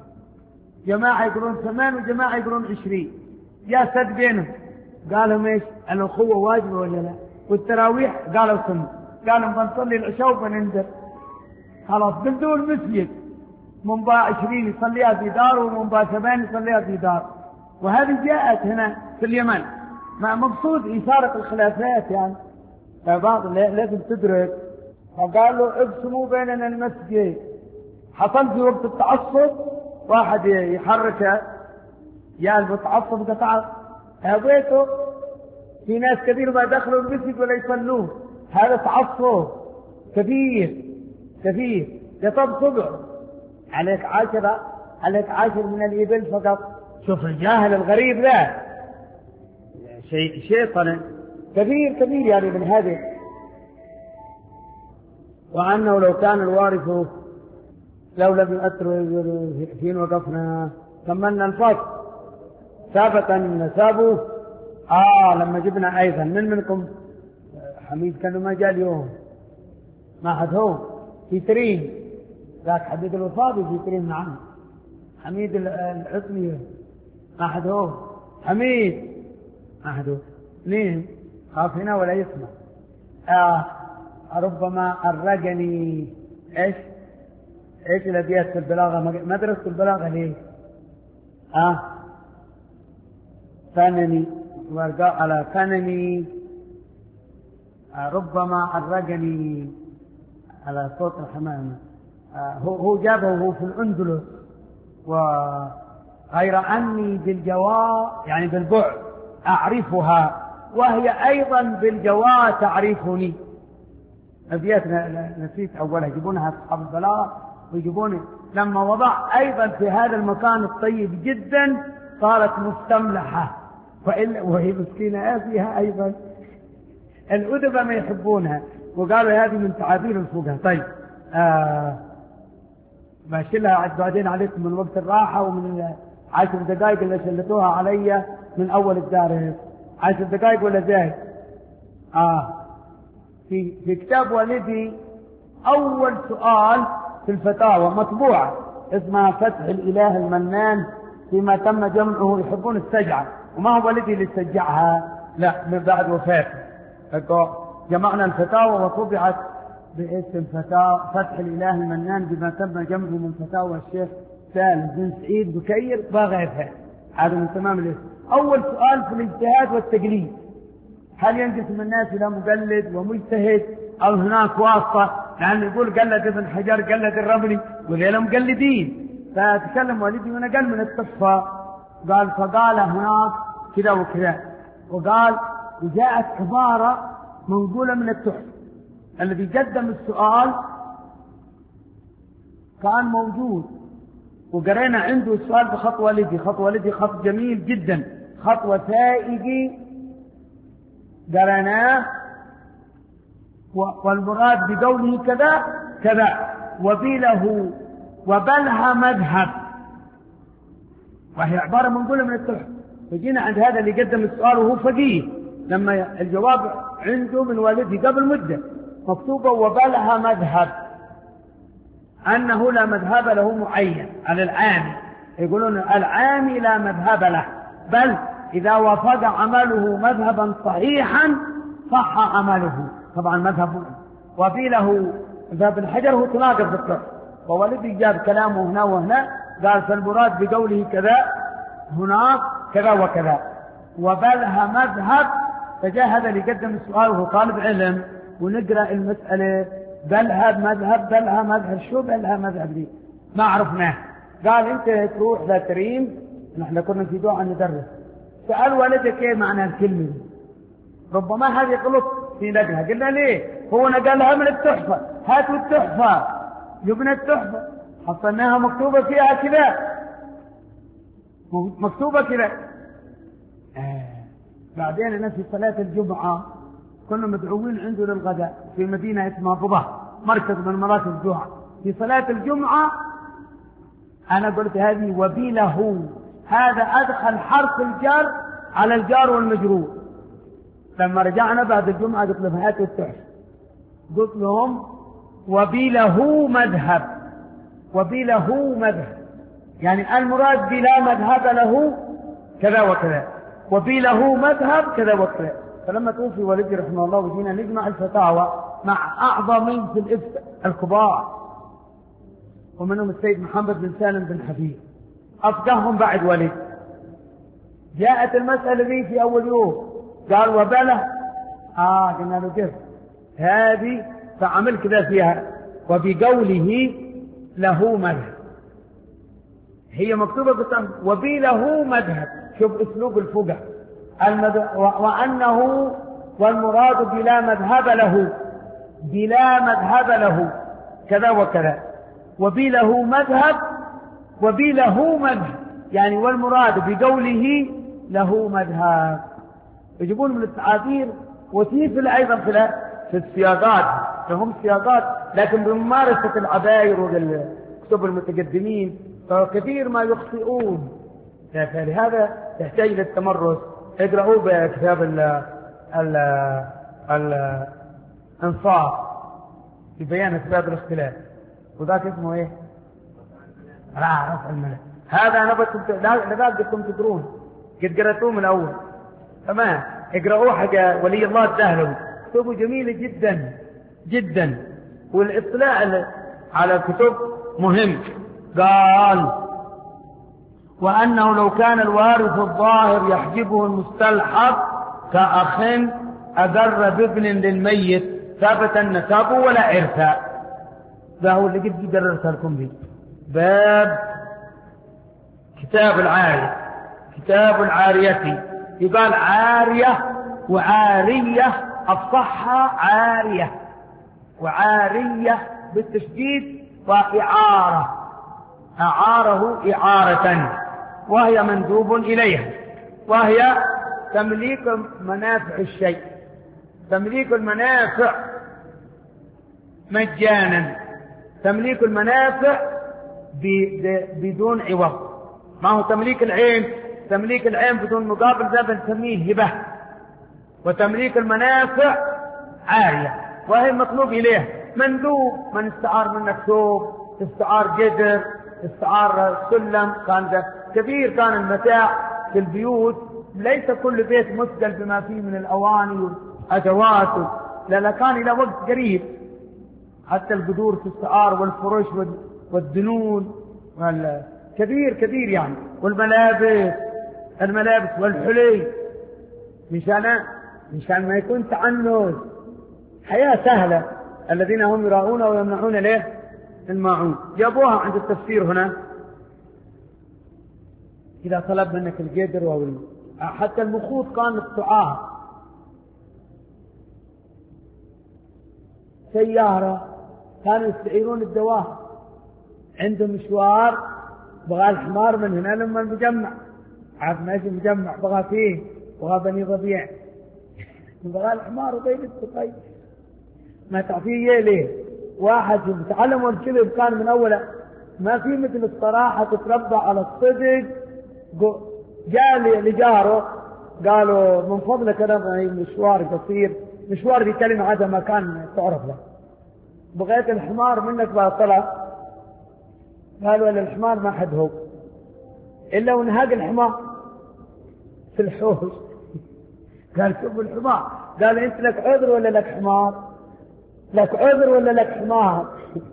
جماعة يقولون ثمان وجماعة يقولون عشرين، يا سد بينهم. قالوا ايش؟ الأخوة واجبة ولا لا؟ والتراويح قالوا سنة. قالوا بنصلي العشاء وبننزل خلاص بدوا المسجد، من با عشرين يصليها في دار ومن با ثمان يصليها في دار. وهذه جاءت هنا في اليمن مع مقصود إثارة الخلافات يعني. فبعض لازم تدرك. فقالوا اقسموا بيننا المسجد. حصل في وقت التعصب واحد يحرك يا المتعصب قطع هويته. في ناس كثير ما دخلوا المسجد ولا يصلون، هذا تعصب كبير كثير. يطب صبع عليك عشرة، عليك عشر من الإبل فقط. شوف الجاهل الغريب ذا شيء شيطان كبير كبير يعني من هذه. وعنه لو كان الوارث لو لم يؤثر حين وقفنا كملنا الفصل ثابتا سابوا. آه لما جبنا أيضا من منكم حميد كانوا ما جاء اليوم، ما حد هو في ترين ذاك حديد الوفاضي في ترين معنا. حميد العطمي ما حد هو، حميد ما حد هو اثنين خاف هنا ولا يسمع. آه ربما الرجني ايش ايش الابيات في البلاغه؟ مدرسه البلاغه ليه؟ اه فنني ورقاء على فنني. آه ربما الرجني على صوت الحمامه. آه هو هو جابه وهو في الاندلس، و غير أني بالجواء يعني بالبعد أعرفها وهي أيضا بالجواء تعرفني. أبيات نسيت أولها يجيبونها أصحاب البلاغة ويجيبون لما وضع أيضا في هذا المكان الطيب جدا صارت مستملحة وهي مسكينة فيها أيضا الأدباء ما يحبونها وقالوا هذه من تعابير الفقهاء. طيب آه بشيلها بعدين عليكم من وقت الراحة ومن عشر دقائق اللي شلتوها علي من أول الدار عشر دقائق ولا زايد. آه في في كتاب والدي أول سؤال في الفتاوى مطبوعة اسمها فتح الإله المنان فيما تم جمعه. يحبون السجعة وما هو والدي اللي سجعها لا من بعد وفاته. جمعنا الفتاوى وطبعت باسم فتح الإله المنان بما تم جمعه من فتاوى الشيخ سالم بن سعيد بكير وغيرها. هذا من تمام الاسم. أول سؤال في الاجتهاد والتقليد هل ينقسم الناس إلى مقلد ومجتهد أو هناك واسطة؟ يعني يقول قلد ابن حجر قلد الرملي وغير مقلدين. فتكلم والدي وانا قال من التحفة قال فقال هناك كذا وكذا وقال وجاءت عبارة منقولة من التحفة. الذي قدم السؤال كان موجود وقرينا عنده السؤال بخط والدي. خط والدي خط جميل جدا خط وثائقي قريناه والمراد بقوله كذا كذا وبله وبلها مذهب وهي عبارة منقولة من التحفة. فجينا عند هذا اللي قدم السؤال وهو فقيه لما الجواب عنده من والدي قبل مدة مكتوبة وبلها مذهب أنه لا مذهب له معين على العامي. يقولون العامي لا مذهب له بل إذا وافق عمله مذهبا صحيحا صح عمله. طبعا مذهب وفي له ذهب الحجر هو تناقض في الطرح ووالدي جاب كلامه هنا وهنا قال فالمراد بقوله كذا هناك كذا وكذا وبلها مذهب. فجاء هذا اللي قدم السؤال وهو طالب علم ونقرأ المسألة بلها مذهب بلها مذهب شو بلها مذهب دي ما عرفناه. قال انت تروح ذا كريم نحن كنا في دعاء ندرس سأل والدك ايه معنى الكلمة دي ربما هذه غلط في نقلها. قلنا ليه هو نقلها من التحفة هاتوا التحفة جبنا التحفة حصلناها مكتوبة فيها كذا مكتوبة كذا. آه. بعدين أنا في صلاة الجمعة كنا مدعوين عنده للغداء في مدينة اسمها بضع مركز من مراكز الدعاء. في صلاة الجمعة أنا قلت هذه وبيله هذا أدخل حرف الجر على الجار والمجرور. لما رجعنا بعد الجمعة قلت لهم هاتوا التحفة قلت لهم وبيله مذهب وبيله مذهب يعني المراد بلا مذهب له كذا وكذا وبيله مذهب كذا وكذا. فلما توفي والدي رحمه الله وجينا نجمع الفتاوى مع أعظم في الإفتاء الكبار ومنهم السيد محمد بن سالم بن حبيب أفقههم بعد والد. جاءت المسألة دي في أول يوم قال وبله آه قلنا له كيف هذه فعمل كذا فيها وبقوله له مذهب هي مكتوبة بالتنظيم وبله مذهب. شوف أسلوب الفقه وأنه والمراد بلا مذهب له بلا مذهب له كذا وكذا وبله مذهب وبله مذهب يعني والمراد بقوله له مذهب. يجيبون من التعابير وتيفل أيضا في في السياقات فهم سياقات لكن بممارسة العباير والكتب المتقدمين فكثير ما يخطئون. فلهذا يحتاج للتمرس. اقرأوا بكتاب ال ال الانصاف في بيان اسباب الاختلاف وذاك اسمه ايه؟ لا رفع الملك. هذا انا بدكم لا بدكم تدرون قد قرأتوه من الاول تمام. اقرأوه حق ولي الله الدهلوي كتبه جميلة جدا جدا والاطلاع على الكتب مهم. قال وأنه لو كان الوارث الظاهر يحجبه المستلحق كأخ أدر بابن للميت ثابت النساب ولا إرثاء. ده هو اللي قد دررت لكم به باب كتاب العارية، كتاب العارية. يقال عارية وعارية، أفصحها عارية، وعارية بالتشديد، وإعارة، أعاره إعارة، وهي مندوب إليها، وهي تمليك منافع الشيء، تمليك المنافع مجانا، تمليك المنافع بدون عوض. ما هو تمليك العين، تمليك العين بدون مقابل، ذا بنسميه هبة. وتمليك المنافع عارية، وهي مطلوب إليه. مندوب، من استعار منك ثوب، استعار جدر، استعار سلم، كان ده كبير. كان المتاع في البيوت، ليس كل بيت مثقل بما فيه من الأواني والأدوات، لا كان إلى وقت قريب. حتى القدور تستعار، والفرش والدنون، كبير كبير يعني. والملابس، الملابس والحلي، مشان مشان ما يكون تعنت، حياة سهلة. الذين هم يراؤون ويمنعون له الماعون. جابوها عند التفسير هنا، إذا طلب منك القدر وال... حتى المخوط كان الطعام. سيارة كانوا يستعيرون الدواء، عنده مشوار بغى الحمار من هنا لما المجمع، عاد ماشي مجمع بغى فيه، بغى بني ربيع، بغى الحمار وبين السقي، ما تعطيه ليه. واحد يتعلم الكذب كان من أوله، ما في مثل الصراحة، تتربى على الصدق. جاء لجاره قالوا من فضلك أنا مشوار قصير، مشوار دي كلمة عادة ما كان تعرف له، بغيت الحمار منك باطلة. قالوا الحمار ما حد هو إلا ونهاق الحمار في الحوش. قال شوف الحمار، قال أنت لك عذر ولا لك حمار؟ لك عذر ولا لك حمار؟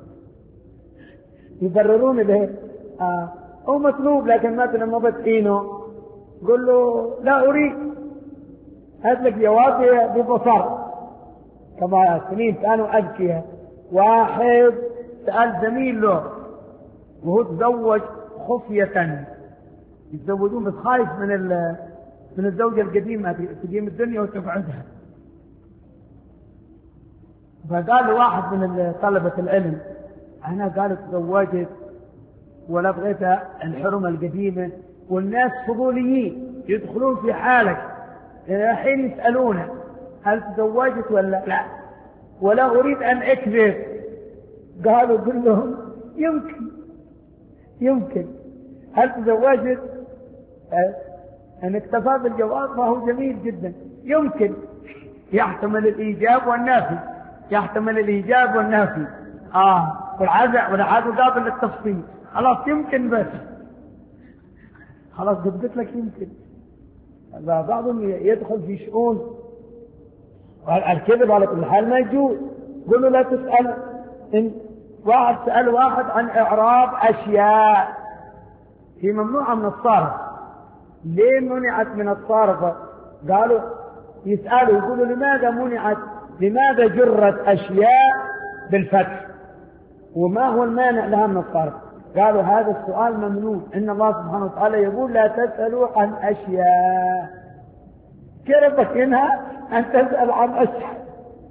يبررون له. آه. هو مطلوب، لكن مثلا ما بتعينه قل له لا أريد، هات لك جواب ببصر. كما سنين كانوا أذكياء. واحد سأل زميل له وهو تزوج خفية، يتزوجون بس خايف من من الزوجة القديمة تقيم الدنيا وتبعدها. فقال له واحد من طلبة العلم أنا قال تزوجت ولا بغيت الحرمة القديمة، والناس فضوليين يدخلون في حالك الحين يسألونه هل تزوجت ولا لا، ولا أريد أن أكذب. قالوا قل لهم يمكن يمكن هل تزوجت؟ أن اكتفى بالجواب ما هو جميل جدا. يمكن يحتمل الإيجاب والنافي، يحتمل الإيجاب والنافي. آه والعزع والعاد قابل للتفصيل. خلاص يمكن، بس خلاص قلت لك يمكن. بعضهم يدخل في شؤون الكذب على كل حال ما يجوز. قلوا لا تسأل. إن واحد سأل واحد عن إعراب أشياء هي ممنوعة من الصرف. ليه منعت من الصرف؟ قالوا يسألوا يقولوا لماذا منعت، لماذا جرت أشياء بالفتح وما هو المانع لها من الصرف؟ قالوا هذا السؤال ممنوع. إن الله سبحانه وتعالى يقول لا تسألوا عن أشياء. كربك إنها أن تسأل عن أشياء،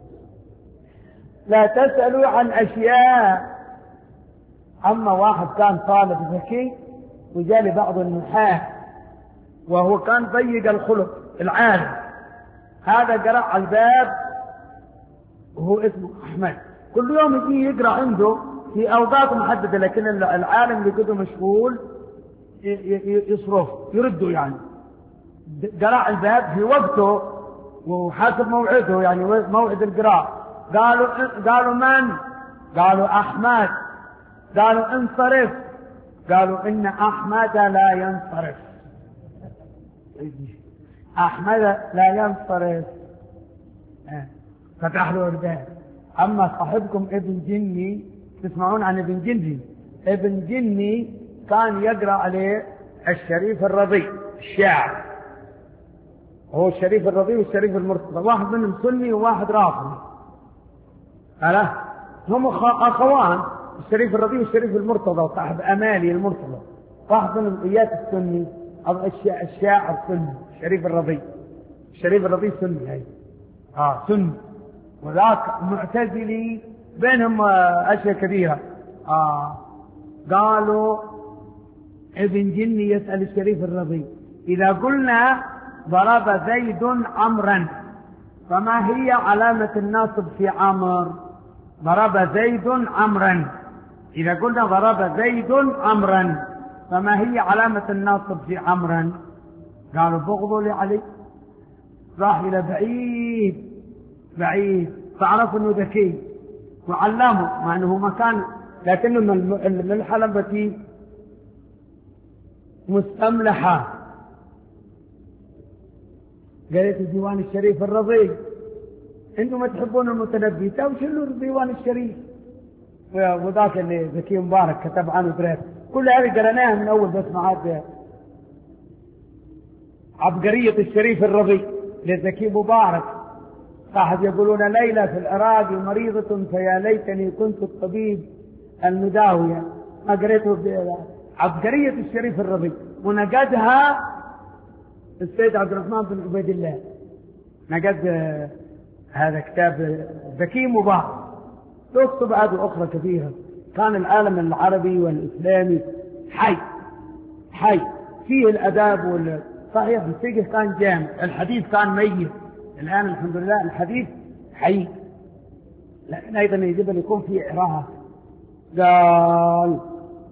لا تسألوا عن أشياء. أما واحد كان طالب ذكي وجاء لبعض النحاة وهو كان ضيق الخلق العالم، هذا قرأ على الباب وهو اسمه أحمد، كل يوم يجي يقرأ عنده في أوقات محددة، لكن العالم اللي كده مشغول يصرف يرده يعني. قرأ الباب في وقته وحسب موعده، يعني موعد القراء. قالوا قالوا من؟ قالوا أحمد. قالوا انصرف. قالوا إن أحمد لا ينصرف. أحمد لا ينصرف. فتح له الباب. أما صاحبكم ابن جني، تسمعون عن ابن جني؟ ابن جني كان يقرأ عليه الشريف الرضي الشاعر، هو الشريف الرضي والشريف المرتضى، واحد منهم سني وواحد رافضي. ألا هم أخوان، الشريف الرضي والشريف المرتضى، صاحب أمالي المرتضى. واحد من القيات السني الشاعر السني الشريف الرضي، الشريف الرضي سني هاي اه سني، وذاك معتزلي بينهم اشياء كثيره. آه قالوا ابن جني يسأل الشريف الرضي: إذا قلنا ضرب زيد عمرا فما هي علامة الناصب في عمر؟ ضرب زيد عمرا، إذا قلنا ضرب زيد عمرا فما هي علامة الناصب في عمرا؟ قالوا: بغضوا لعلي. راح إلى بعيد بعيد، فعرف أنه ذكي وعلمه، مع أنه ما كان، لكنه من الحلبة مستملحة. قالت الديوان الشريف الرضي: انتم ما تحبون المتنبي، توشلوا الديوان الشريف. وذاك اللي زكي مبارك كتب عنه دراسة، كل هذه قرأناها من أول، بس معاد عبقرية الشريف الرضي لزكي مبارك. صاحب يقولون: ليلى في العراق مريضة فيا ليتني كنت الطبيب المداوية. ما قريته عبقرية الشريف الرضي، ونقدها السيد عبد الرحمن بن عبيد الله، نقد هذا كتاب زكي مبارك. تكتب هذه أخرى كثيرة. كان العالم العربي والإسلامي حي حي فيه الأداب وال... صحيح الفقه كان جامع، الحديث كان ميت. الآن الحمد لله الحديث حي، لكن أيضا يجب أن يكون فيه إعراها. قال: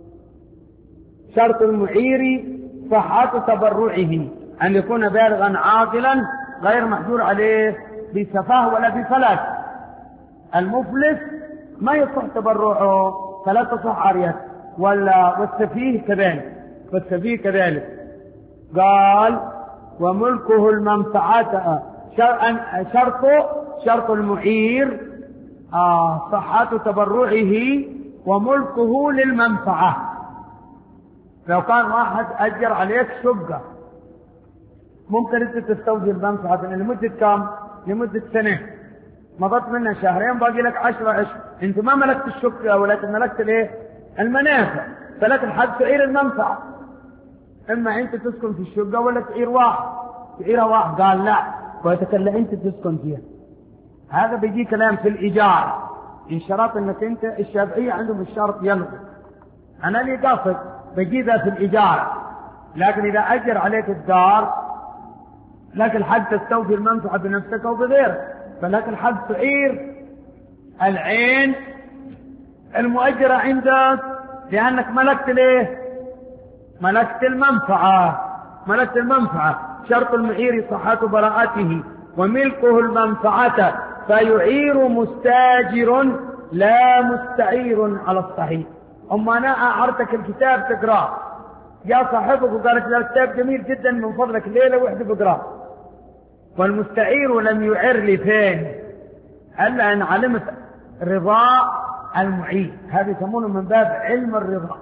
شرط المعير صحة تبرعه، أن يكون بالغا عاقلا غير محجور عليه بسفاه ولا بفلات. المفلس ما يصح تبرعه، فلا تصح عاريته، ولا والسفيه كذلك، والسفيه كذلك. قال: وملكه المنفعة، شرط شرط المعير آه صحة تبرعه وملكه للمنفعة. لو كان واحد أجر عليك شقة، ممكن أنت تستوفي المنفعة لمدة كام؟ لمدة سنة، مضت منها شهرين، باقي لك عشرة أشهر. أنت ما ملكت الشقة ولكن ملكت الإيه؟ المنافع، فلك الحق تعير المنفعة. إما أنت تسكن في الشقة ولا تعير واحد، تعيرها واحد. قال: لا، ويتكلم أنت تسكن فيها. هذا بيجي كلام في الإيجار، إن شرط أنك أنت. الشافعية عندهم الشرط يلغي، أنا لي قاصد بيجي ذا في الإيجار. لكن إذا أجر عليك الدار لك الحق تستوفي المنفعة بنفسك أو بغيرك، فلك الحق تعير العين المؤجرة عندك، لأنك ملكت ليه؟ ملكت المنفعة، ملكت المنفعة. شرط المعير صحة براءته وملكه المنفعة، فيعير مستاجر لا مستعير على الصحيح. أما أنا أعرتك الكتاب تقرأ، يا صاحبك وقالت له الكتاب جميل جدا من فضلك ليلة واحدة بقرأ، والمستعير لم يعر لي فين إلا أن علمت رضاء المعير. هذا يسمونه من باب علم الرضا،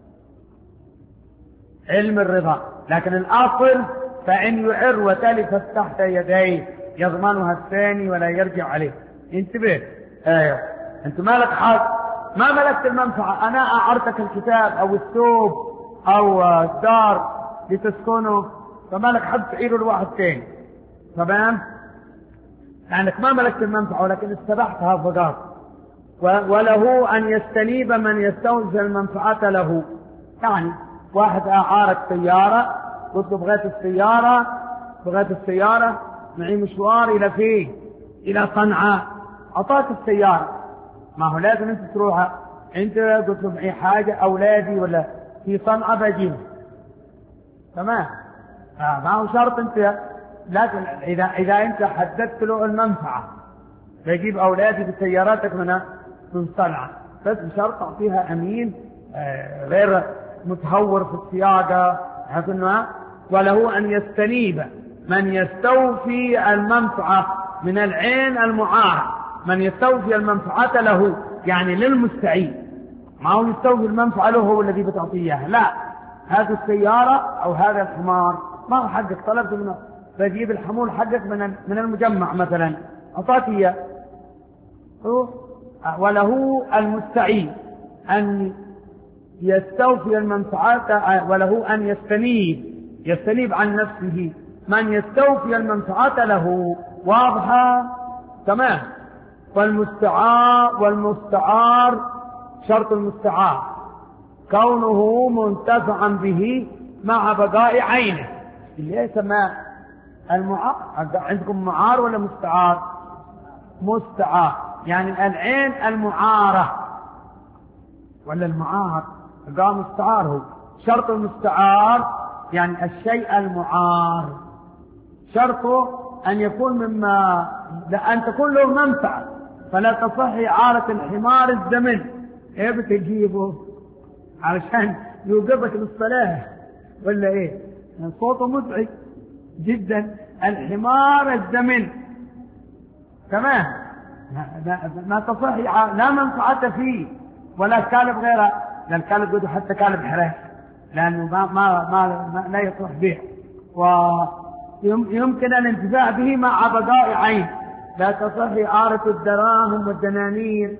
علم الرضا. لكن الأصل فإن يعر وتلفت تحت يديه يضمنها الثاني ولا يرجع عليه. انتبه، ايوه انت مالك حق، ما ملكت المنفعة. أنا أعرتك الكتاب أو الثوب أو الدار لتسكنه، فمالك حق تعيره الواحد ثاني. تمام؟ لأنك ما ملكت المنفعة ولكن استبحتها فقط. وله أن يستنيب من يستوجب المنفعة له. يعني واحد أعارك سيارة، قلت بغيت السيارة، بغيت السيارة معي مشوار إلى فيه إلى صنعاء، أعطاك السيارة، ما هو لازم أنت تروحها. أنت قلت له معي حاجة أولادي ولا في صنعاء بجيب، تمام؟ آه ما هو شرط أنت، لكن إذا إذا أنت حددت له المنفعة بجيب أولادي بسياراتك من من صنعاء، بس بشرط تعطيها أمين آه غير متهور في السياقة. وله أن يستنيب من يستوفي المنفعة من العين المعار، من يستوفي المنفعة له، يعني للمستعين، ما هو يستوفي المنفعة له هو الذي بتعطيه، لا، هذه السيارة أو هذا الحمار ما هو حقك، طلبت منه بجيب الحمول حقك من من المجمع مثلا، أعطاك إياه. وله المستعين أن يستوفي المنفعة وله أن يستنيب يستنيب عن نفسه من يستوفي المنفعة له. واضحة؟ تمام. والمستعار والمستعار شرط المستعار كونه منتفعا به مع بقاء عينه. اللي يسمى المعار. عندكم معار ولا مستعار؟ مستعار، يعني العين المعارة ولا المعار بقى مستعار. هو شرط المستعار يعني الشيء المعار شرطه أن يكون مما أن تكون له منفعة، فلا تصح إعارة الحمار الزمن. إيه بتجيبه علشان يوقفك للصلاة ولا إيه؟ صوته مزعج جدا. الحمار الزمن تمام ما تصح لا منفعة فيه ولا كالب غيره، لأن الكالب قد حتى كالب حراس لأنه ما ما ما, ما لا يصلح به، ويمكن الانتفاع به مع بقاء عين. لا تصح إعارة الدراهم والدنانير.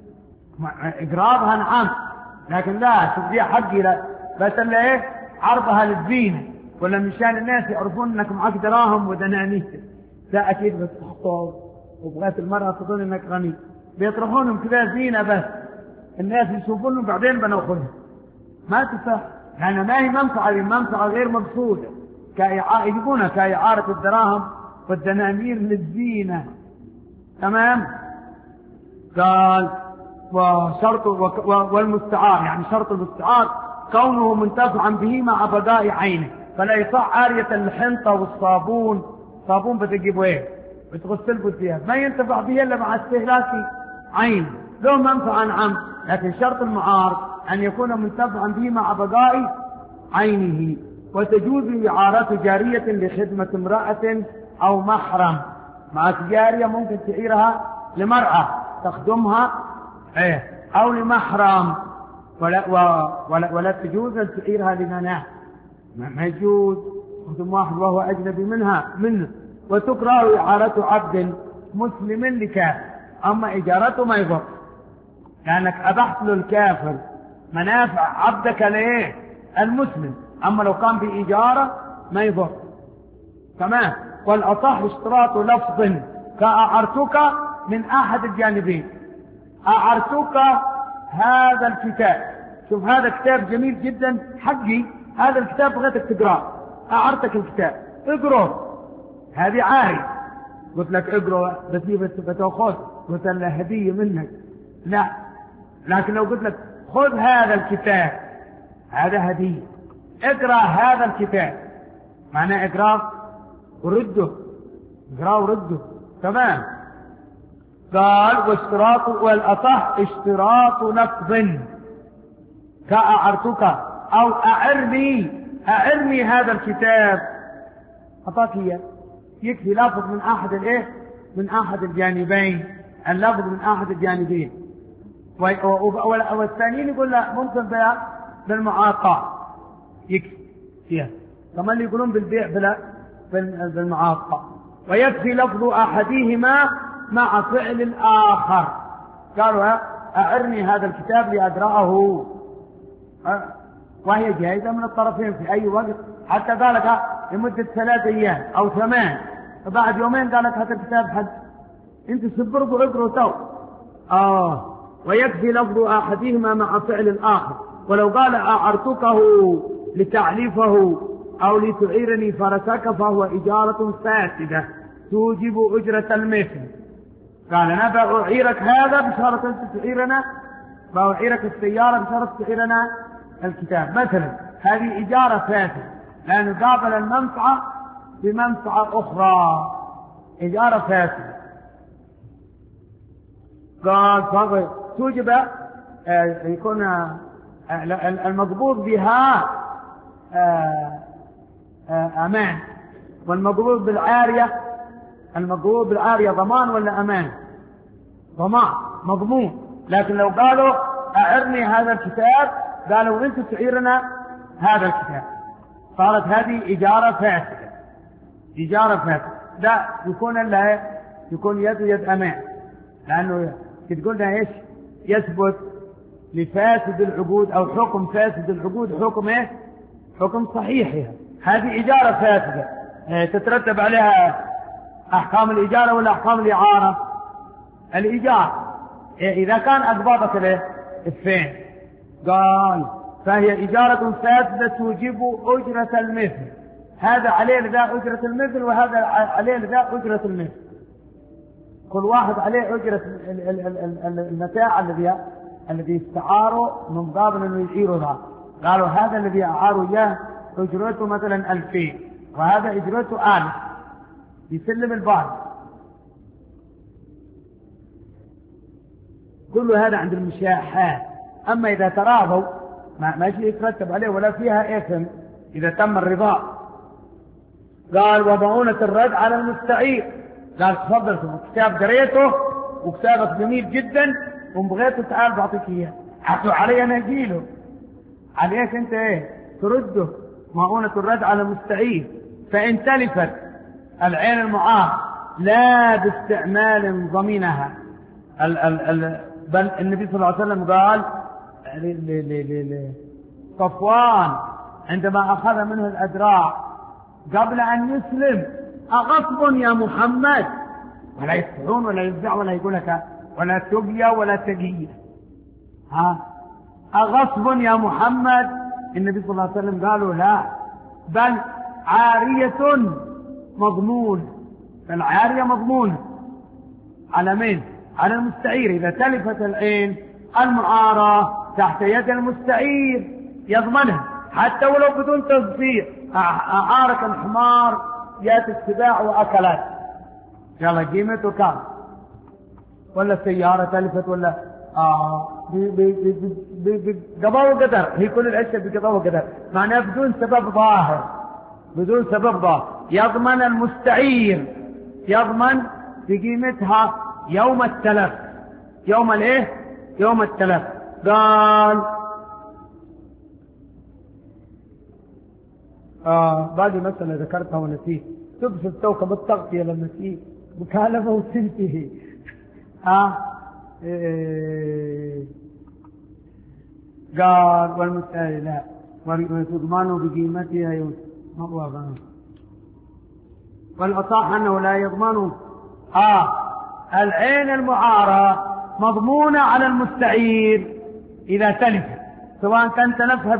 إقرارها نعم لكن لا تبديها حقي لا، بس اللي إيه عرضها للزينة ولا مشان الناس يعرفون أنك معك دراهم ودنانير. لا أكيد بس تخطب وبغات المرأة تظن أنك غني بيطرحونهم كذا زينة بس الناس يشوفونهم بعدين بنأخذها. ما تصح لأن ما هي منفعة، منفعة غير مقصودة يجيبونها كإعارة الدراهم والدنانير للزينة. تمام. قال وشرط والمستعار يعني شرط المستعار كونه منتفعا به مع بقاء عينه. فلا يصح عارية الحنطة والصابون. صابون بتجيبه ايه بتغسل بثياب ما ينتفع به الا مع استهلاك عين له منفعا نعم، لكن شرط المعار ان يكون منتفعا به مع بقاء عينه. وتجوز إعارة جارية لخدمة امرأة أو محرم. مع جارية ممكن تعيرها لمرأة تخدمها ايه أو لمحرم، ولا, ولا, ولا تجوز أن تعيرها لمناع. ما يجوز خدم واحد وهو أجنبي منها منه. وتكره إعارة عبد مسلم لكافر، أما إجارته ما يضر لأنك أبحت له الكافر منافع عبدك ليه المسلم، أما لو كان بإجارة ما يضر. تمام. والأصح اشتراط لفظ كأعرتك من أحد الجانبين. أعرتك هذا الكتاب، شوف هذا كتاب جميل جدا حقي، هذا الكتاب بغيتك تقرأ، أعرتك الكتاب اقرأ، هذه عاري. قلت لك اقرأ بس بتأخذ قلت له هدية منك لا، لكن لو قلت لك خذ هذا الكتاب هذا هدية، اقرأ هذا الكتاب معناه اقرأ ورده، اقرأ ورده. تمام. قال واشتراط والأصح اشتراط لفظ كأعرتك أو أعرني أعرني هذا الكتاب. أعطاك إياه يكفي لفظ من أحد الإيه من أحد الجانبين، اللفظ من أحد الجانبين. والثانيين يقول لا ممكن بيع بالمعاطاة يكفي فيها، كمان اللي يقولون بالبيع بلا بالمعاطاة. ويكفي لفظ أحدهما مع فعل الآخر. قالوا أعرني هذا الكتاب لأقرأه، وهي جائزة من الطرفين في أي وقت، حتى ذلك لمدة ثلاثة أيام أو ثمان، فبعد يومين قالت هذا الكتاب حد أنت سبرت وعبروا تو. آه ويكفي لفظ أحدهما مع فعل الآخر. ولو قال أعرتكه لتعليفه أو لتعيرني فرسك فهو إجارة فاسدة توجب أجرة المثل. قال أنا بأعيرك هذا بشرط أنت تعيرنا، بأعيرك السيارة بشرط تعيرنا الكتاب مثلا، هذه إجارة فاسدة لأن قابل المنفعة بمنفعة أخرى، إجارة فاسدة. قال توجب يكون المقبوض بها أمان، والمقبوض بالعارية المقبوض بالعارية ضمان ولا أمان؟ ضمان مضمون. لكن لو قالوا أعرني هذا الكتاب قالوا أنت تعيرنا هذا الكتاب، صارت هذه إجارة فاسدة. إجارة فاسدة لا يكون إلا يكون يد يد أمان، لأنه تقولنا إيش يثبت لفاسد العقود أو حكم فاسد العقود حكم إيه؟ حكم صحيحها. هذه إجارة فاسدة تترتب عليها أحكام الإجارة ولا أحكام الإعارة؟ الإجارة. إذا كان أقبضك له الفين قال فهي إجارة فاسدة توجب أجرة المثل، هذا عليه لذا أجرة المثل وهذا عليه لذا أجرة المثل، كل واحد عليه أجرة المتاع الذي الذي استعاره من قبل أنه يعيره ذا. قالوا هذا الذي أعاروا إياه أجرته مثلا ألفين وهذا أجرته ألف، يسلم البعض. كل هذا عند المشاحات. أما إذا تراضوا ما ماشي يترتب عليه ولا فيها إثم إذا تم الرضا. قال ومؤونة الرد على المستعير. قال تفضل كتاب قريته وكتابك جميل جدا وبغيته تعال بعطيك إياه، حطوا علي أنا أجيله عليك أنت إيه ترده. مؤونة الرد على المستعير فإن تلفت العين المعار لا باستعمال ضمنها. ال ال ال بل النبي صلى الله عليه وسلم قال لصفوان عندما أخذ منه الأدراع قبل أن يسلم أغصب يا محمد، ولا يسعون ولا يفزع ولا يقول لك ولا تبيا ولا تقيا، ها أغصب يا محمد. النبي صلى الله عليه وسلم قالوا لا بل عارية مضمون، فالعارية مضمونة على مين؟ على المستعير. إذا تلفت العين المعارة تحت يد المستعير يضمنها حتى ولو بدون تصدير. أعارك الحمار جاءت السباع وأكلت، يلا قيمته كام؟ ولا السيارة تلفت ولا آه بقضاء وقدر، هي كل الأشياء بقضاء وقدر، معناها بدون سبب ظاهر، بدون سبب ظاهر. يضمن المستعير، يضمن بقيمتها يوم التلف. يوم الايه؟ يوم التلف. قال آه باقي مسألة ذكرتها ونسيت، تبس التوكب التغطية لما تيجي مكالفة وتنتهي. آه إيه قال والمستعير لا وتضمنه بقيمتها يوم ما والأصح أنه لا يضمنه. آه العين المعارة مضمونة على المستعير إذا تلفت، سواء كان تلفها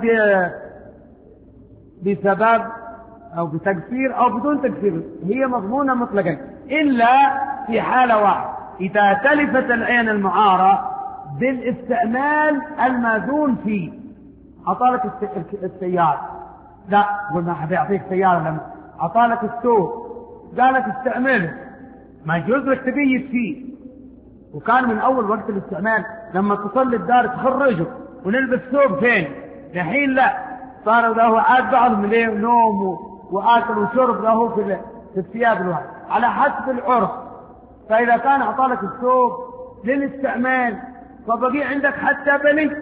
بسبب أو بتكسير أو بدون تكسير، هي مضمونة مطلقا إلا في حالة واحدة، إذا تلفت العين المعارة بالاستعمال الماذون فيه. أعطالك السيارة، لا قلنا حبي أعطيك سيارة، لما أعطالك السوق قالك استعمله، ما يجوز لك تبيت فيه. وكان من أول وقت الاستعمال لما تصلي الدار تخرجه ونلبس ثوب فين، الحين لا، صار له عاد بعض من نوم وآكل وشرب له في في الثياب الواحد على حسب العرف. فإذا كان أعطالك الثوب للاستعمال فبقي عندك حتى بلي،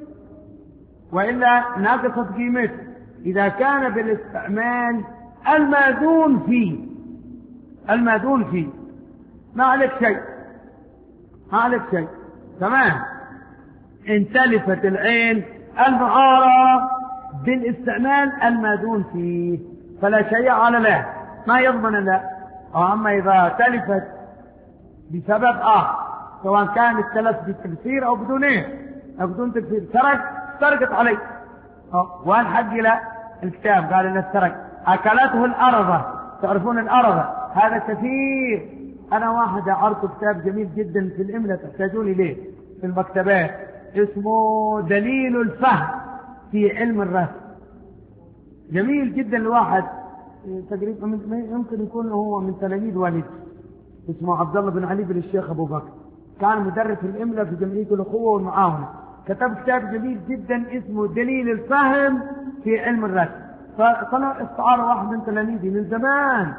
وإلا ناقصت قيمته. إذا كان بالاستعمال الماذون فيه، الماذون فيه ما عليك شيء، ما عليك شيء. تمام. إن تلفت العين المعارة بالاستعمال الماذون فيه فلا شيء على له، ما يضمن له. أما إذا تلفت بسبب آخر، سواء كان التلف بالتكسير أو بدون إيه أو بدون تكسير، سرق سرقت عليه وان حق إلى الكتاب قال إن سرق. أكلته الأرضة، تعرفون الأرضة هذا كثير. أنا واحد أعرض كتاب جميل جدا في الإملة تحتاجون إليه في المكتبات، اسمه دليل الفهم في علم الرسم، جميل جدا. الواحد تقريبا يمكن يكون هو من تلاميذ والد اسمه عبد الله بن علي بن الشيخ أبو بكر، كان مدرس الإملة في جمعية الأخوة والمعاونة، كتب كتاب جميل جدا اسمه دليل الفهم في علم الرسم. فطلع استعارة واحد من تلاميذي من زمان،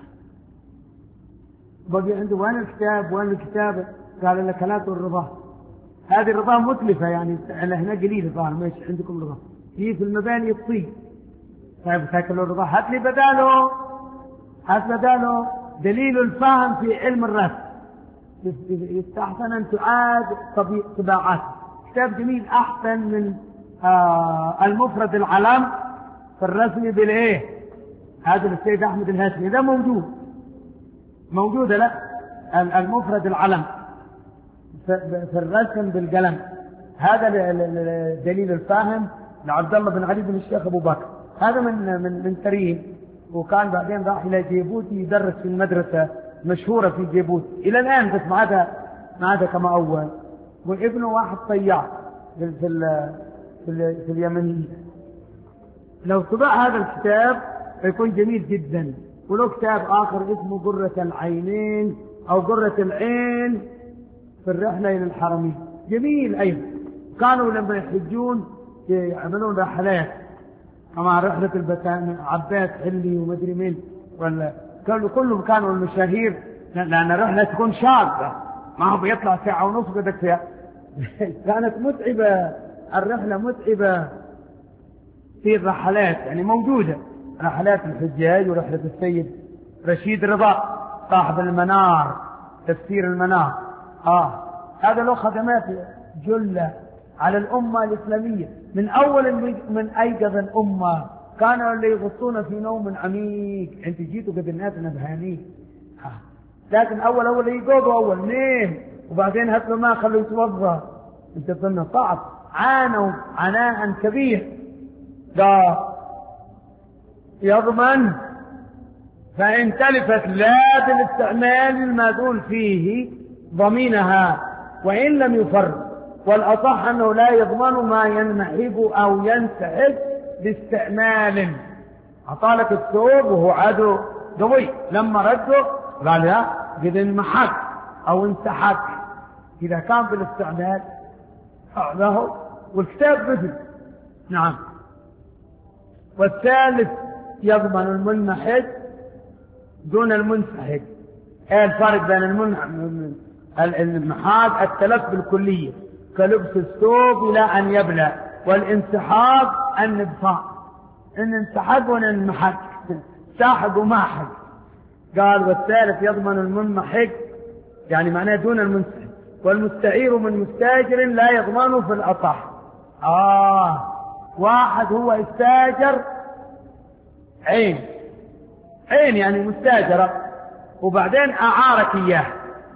بقي عنده وين الكتاب وين الكتابة؟ قال لك لا الرضا، هذه الرضا متلفة يعني هنا قليلة، ظاهر ماشي عندكم رضا هي في المباني الطين. طيب تاكلوا الرضا، هات لي بداله، هات بداله دليل الفهم في علم الرسم، يستحسن أن تعاد طباعات كتاب جميل أحسن من آه المفرد العلم في الرسم بالإيه، هذا السيد أحمد الهاشمي ده موجود موجود لا المفرد العلم في الرسم بالقلم. هذا دليل الفاهم لعبد الله بن علي بن الشيخ أبو بكر، هذا من من من تريم، وكان بعدين راح إلى جيبوتي يدرس في المدرسة مشهورة في جيبوتي إلى الآن، بس ما عاد ما عاد كما أول. وابنه واحد طيار في في في, في اليمن. لو طبع هذا الكتاب يكون جميل جدا. ولو كتاب آخر اسمه قرة العينين أو قرة العين في الرحلة إلى الحرمين، جميل أيضا. كانوا لما يحجون يعملون رحلات كما رحلة البتان عباس حلي ومدري مين، ولا كانوا كلهم كانوا المشاهير، لأن الرحلة تكون شاقة ما هو بيطلع ساعة ونص قدك فيها. كانت متعبة الرحلة، متعبة في الرحلات يعني موجودة رحلات الحجاج ورحلة السيد رشيد رضا صاحب المنار تفسير المنار. آه هذا له خدمات جلة على الأمة الإسلامية من أول من أيقظ الأمة. كانوا اللي يغطون في نوم عميق، أنت جيتوا قد الناس نبهانين، لكن أول أول يقوضوا أول نيم وبعدين هاتوا ما خلوا يتوضى. أنت ظن صعب، عانوا عناء كبير. لا يضمن فإن تلفت لا بالاستعمال المدول فيه ضمينها وإن لم يفر، والأصح أنه لا يضمن ما ينمحب أو ينسحب باستعمال. عطالك الثوب وهو عدو قوي، لما رده قال لا قد انمحك أو انسحك. إذا كان بالاستعمال له والكتاب مثل. نعم. والثالث يضمن المنمحك دون المنسحب. ايه الفرق بين المنمحك؟ التلف بالكلية كلبس الثوب إلى أن يبلى، والانسحاب النبصاء، إن انسحب وننمحك ساحب وماحك. قال والثالث يضمن المنمحك يعني معناه دون المنسحب، والمستعير من مستاجر لا يضمنه في الأصح. آه واحد هو استاجر عين عين يعني مستاجرة وبعدين أعارك إياه.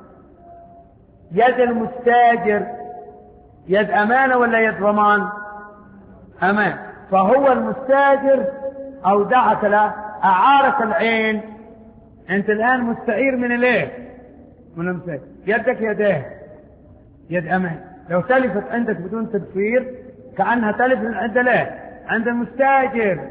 يد المستاجر يد أمانة ولا يد ضمان؟ أمان. فهو المستاجر أودعك له أعارك العين، أنت الآن مستعير من الايه؟ من المستاجر. يدك يديه يد أمان، لو تلفت عندك بدون تدفير كأنها تلف عند الايه؟ عند المستاجر.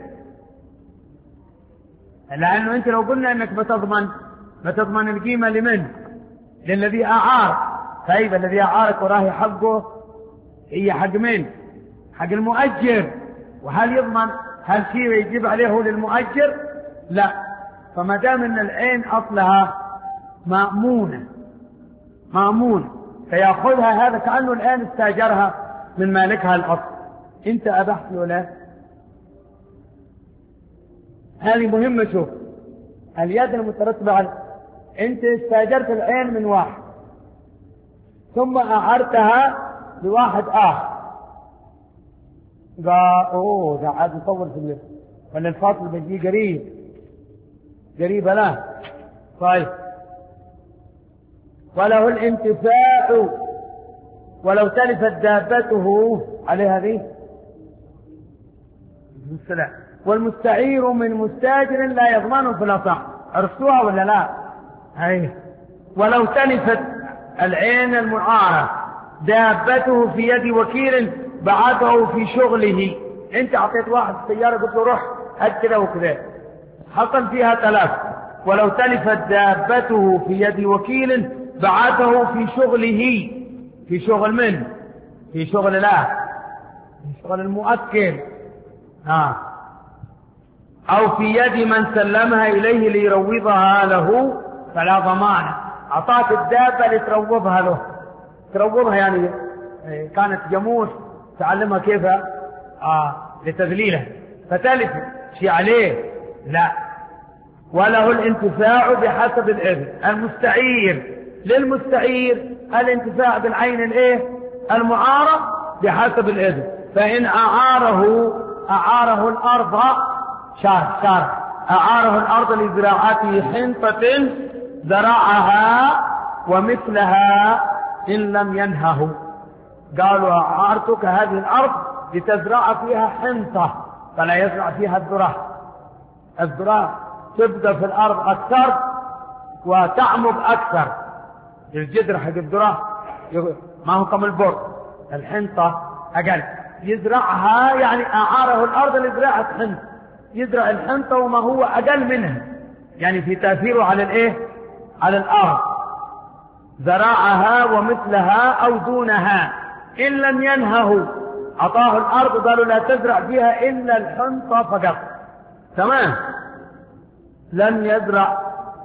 لأنه أنت لو قلنا أنك بتضمن بتضمن القيمة لمن؟ للذي أعار. طيب الذي أعارك وراه حقه هي حق من؟ حق المؤجر. وهل يضمن؟ هل شيء يجيب عليه للمؤجر؟ لا. فما دام أن العين أصلها مأمونة مأمونة فيأخذها هذا كأنه الآن استاجرها من مالكها الأصل. أنت أبحت ولا؟ هذه مهمة. شوف اليد المترتبة على أنت استاجرت العين من واحد ثم أعرتها لواحد آخر، قال أوه ده عاد يطول في الليل ولا الفاصل بيجي قريب قريب لا. طيب وله الانتفاع ولو تلفت دابته عليه هذه السلام. والمستعير من مستاجر لا يضمنه في الأصح. عرفتوها ولا لا؟ هاي. ولو تلفت العين المعارة دابته في يد وكيل بعثه في شغله. انت اعطيت واحد السيارة قلت له روح هات كذا وكذا، حصل فيها تلف. ولو تلفت دابته في يد وكيل بعثه في شغله. في شغل من؟ في شغل لا في شغل المؤكل. ها. أو في يد من سلمها إليه ليروضها له فلا ضمان. أعطاك الدابة لتروضها له، تروضها يعني كانت جاموس تعلمها كيف آه لتذليلها فتلف شيء عليه لا. وله الانتفاع بحسب الإذن. المستعير للمستعير الانتفاع بالعين الايه المعارة بحسب الإذن. فإن أعاره أعاره الأرض شارع شارع أعاره الأرض لزراعته حنطة زرعها ومثلها إن لم ينهه. قالوا أعارتك هذه الأرض لتزرع فيها حنطة فلا يزرع فيها الذرة. الذرة تبقى في الأرض أكثر وتعمق أكثر. الجذر حق الذرة ما هو كم البر، الحنطة أقل. يزرعها يعني أعاره الأرض لزراعة حنطة، يزرع الحنطة وما هو أقل منها، يعني في تأثيره على الإيه؟ على الأرض. زرعها ومثلها أو دونها إن لم ينهه. أعطاه الأرض قالوا لا تزرع فيها إلا الحنطة فقط. تمام. لم يزرع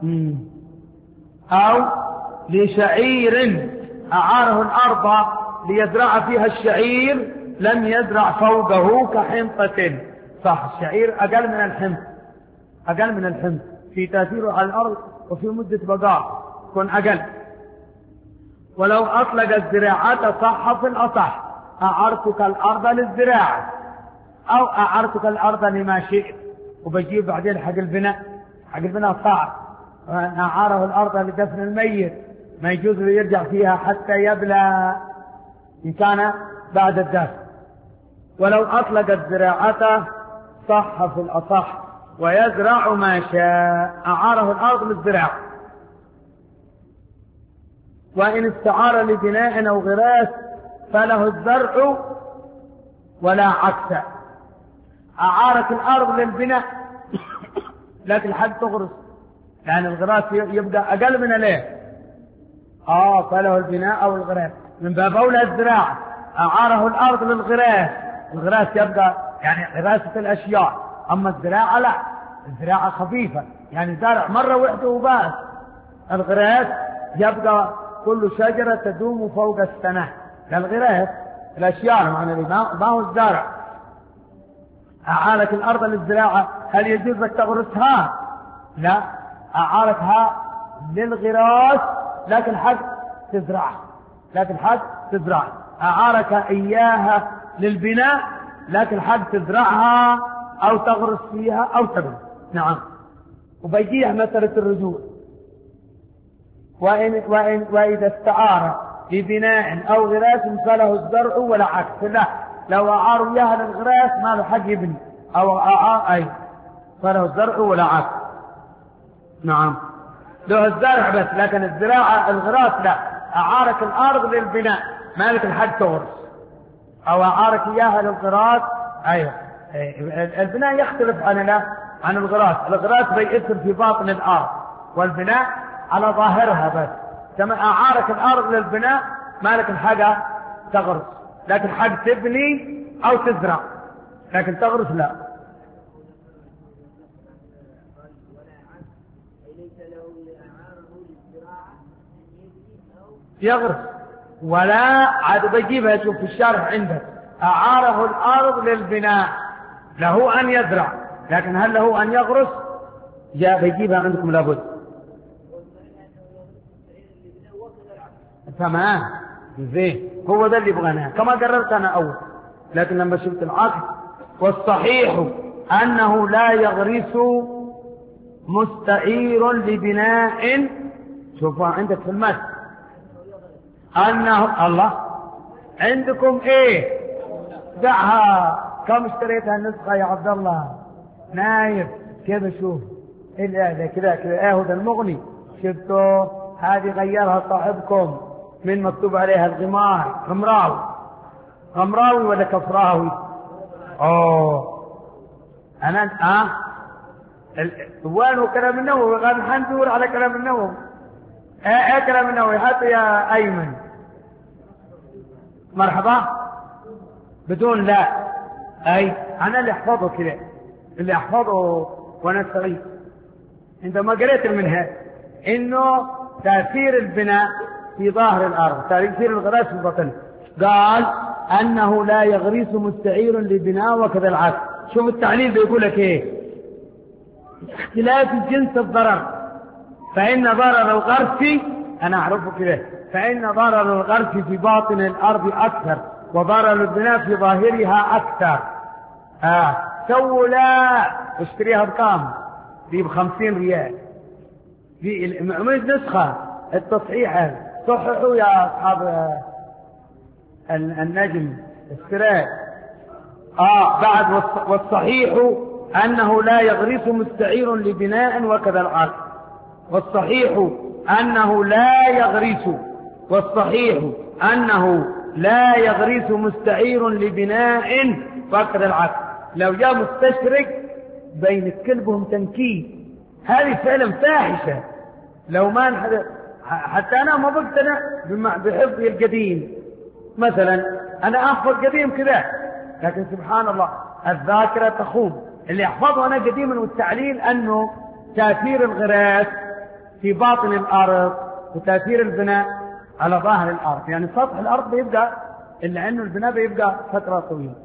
أو لشعير أعاره الأرض ليزرع فيها الشعير لم يزرع فوقه كحنطة. صح، الشعير أقل من الحنط، أقل من الحنط في تأثيره على الأرض وفي مدة بقاء يكون أقل. ولو أطلق الزراعة صح في الأصح أعرتك الأرض للزراعة أو أعرتك الأرض لما شئت. وبجيب بعدين حق البناء، حق البناء صعب. أعاره الأرض لدفن الميت ما يجوز له يرجع فيها حتى يبلى إن كان بعد الدفن. ولو أطلق الزراعة صح في الأصح ويزرع ما شاء. أعاره الأرض للزراعة. وإن استعار لبناء أو غراس فله الزرع ولا عكس. أعارت الأرض للبناء لكن حد تغرس، يعني الغراس يبدأ أقل من الايه آه فله البناء أو الغراس من باب أولى الزراعة. أعاره الأرض للغراس، الغراس يبدأ يعني غراسة الأشياء. أما الزراعة لا، الزراعة خفيفة يعني زرع مرة واحدة وبس. الغراس يبقى كل شجرة تدوم فوق السنة. للغراس الأشياء معنى ما هو الزرع. أعارك الأرض للزراعة هل يجوز لك تغرسها؟ لا، أعارتها للغراس لكن حق تزرعها، لكن حق تزرعها. أعارك إياها للبناء لكن حق تزرعها أو تغرس فيها أو تبني. نعم. وبيجيح مسألة الرجوع. وإن وإن وإذا استعار لبناء أو غراس فله الزرع ولا عكس. لا، لو أعاروا إياها للغراس ما له حق يبني أو أعار أي فله الزرع ولا عكس. نعم، له الزرع بس لكن الزراعة الغراس لا. أعارك الأرض للبناء ما لك الحق تغرس، أو أعارك إياها للغراس. أيوة، البناء يختلف عن لا عن الغراس. الغراس بيأثر في باطن الأرض والبناء على ظاهرها بس. كما أعارك الأرض للبناء ما لك الحق تغرس، لكن حق تبني أو تزرع، لكن تغرس لا. يغرس ولا عاد بجيبها. شوف في الشارح عندك أعاره الأرض للبناء له أن يزرع، لكن هل له أن يغرس؟ جاء بجيبها عندكم لابد. تمام زين، هو ده اللي بغناه كما قررت أنا أول. لكن لما شفت العقد والصحيح أنه لا يغرس مستعير لبناء. شوفوا عندك في المثل أنه الله عندكم إيه دعها. كم اشتريتها النسخة يا عبد الله؟ نايف كذا. شوف إيه كذا كذا. إيه هذا المغني شفتوا؟ هذه غيرها صاحبكم من مكتوب عليها الغمار. غمراوي غمراوي ولا كفراوي؟ أوه أنا آه وين هو كلام النووي؟ قال حندور على كلام النووي. ايه ايه كلام النووي؟ هات يا أيمن. مرحبا. بدون لا. أي أنا اللي أحفظه كذا، اللي أحفظه وأنا صغير عندما قريت منها إنه تأثير البناء في ظاهر الأرض، تأثير الغراس في البطن. قال أنه لا يغرس مستعير لبناء وكذا العكس. شوف التعليل بيقول لك إيه؟ اختلاف جنس الضرر. فإن ضرر الغرس أنا أعرفه كده، فإن ضرر الغرس في باطن الأرض أكثر وضرر البناء في ظاهرها أكثر. آه. سووا لا اشتريها بكام؟ دي بخمسين ريال، دي مش نسخة التصحيح. صححوا يا أصحاب النجم السراج. آه بعد والصحيح أنه لا يغرس مستعير لبناء وكذا العقد. والصحيح أنه لا يغرس والصحيح أنه لا يغرس مستعير لبناء وكذا العقد. لو جاء مستشرك بين كلبهم تنكيل، هذه فعلا فاحشة. لو ما نحد... حتى أنا ما بقتنع بحفظي القديم. مثلا أنا أحفظ قديم كذا، لكن سبحان الله الذاكرة تخوض. اللي أحفظه أنا قديما والتعليل أنه تأثير الغراس في باطن الأرض وتأثير البناء على ظاهر الأرض. يعني سطح الأرض بيبقى إلا أنه البناء بيبقى فترة طويلة.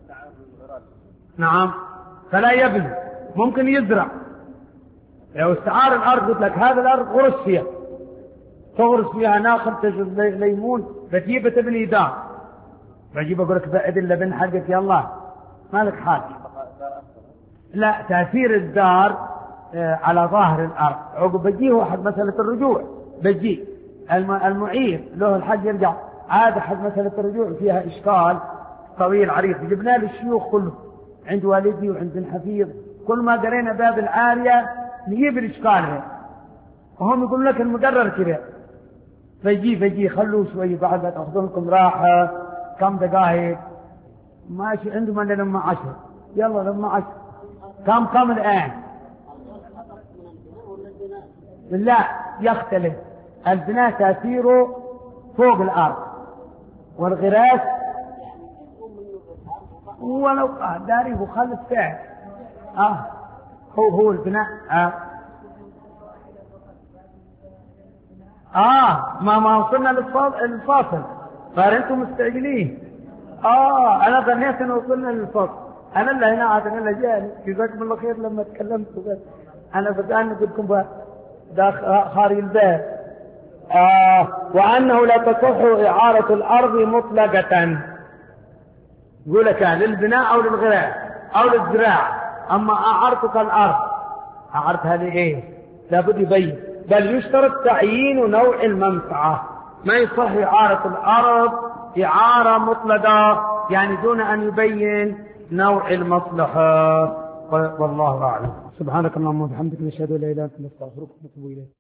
نعم. فلا يبني، ممكن يزرع. لو استعار الأرض قلت لك هذا الأرض غرس فيها، تغرس فيها ناخل تجد ليمون، بتجيب تبني دار، بجيب أقول لك بعد اللبن حقك يلا ما لك حاجة. لا، تأثير الدار على ظاهر الأرض. عقب بجيه حق مسألة الرجوع، بجي المعير له الحق يرجع عاد حق مسألة الرجوع فيها إشكال طويل عريض. جبنا له الشيوخ كله عند والدي وعند الحفيظ، كل ما قرينا باب العارية نجيب الإشكال، وهم يقول لك المقرر كذا. فيجي فيجي خلوا شوي بعد ما تأخذون لكم راحة كم دقائق ماشي. عندهم أن لما عشر يلا لما عشر كم كم الآن. لا يختلف. البناء تأثيره فوق الأرض، والغراس ولو داري وخلف فعل. آه هو هو البناء. آه آه ما ما وصلنا للفاصل، فأنتم مستعجلين. آه أنا ظنيت أن وصلنا للفاصل. أنا اللي هنا عاد أنا اللي جاني جزاكم الله خير لما تكلمت بس. أنا بدأنا قلتكم داخل خارج الباب. آه وأنه لا تصح إعارة الأرض مطلقة، يقول لك للبناء أو للغراء أو للزراعة. أما أعرتك الأرض أعرتها لإيه؟ لابد يبين. بل يشترط تعيين نوع المنفعة. ما يصح إعارة الأرض إعارة مطلقة يعني دون أن يبين نوع المصلحة. والله أعلم. سبحانك اللهم وبحمدك نشهد أن لا إله إلا أنت نستغفرك ونتوب إليك.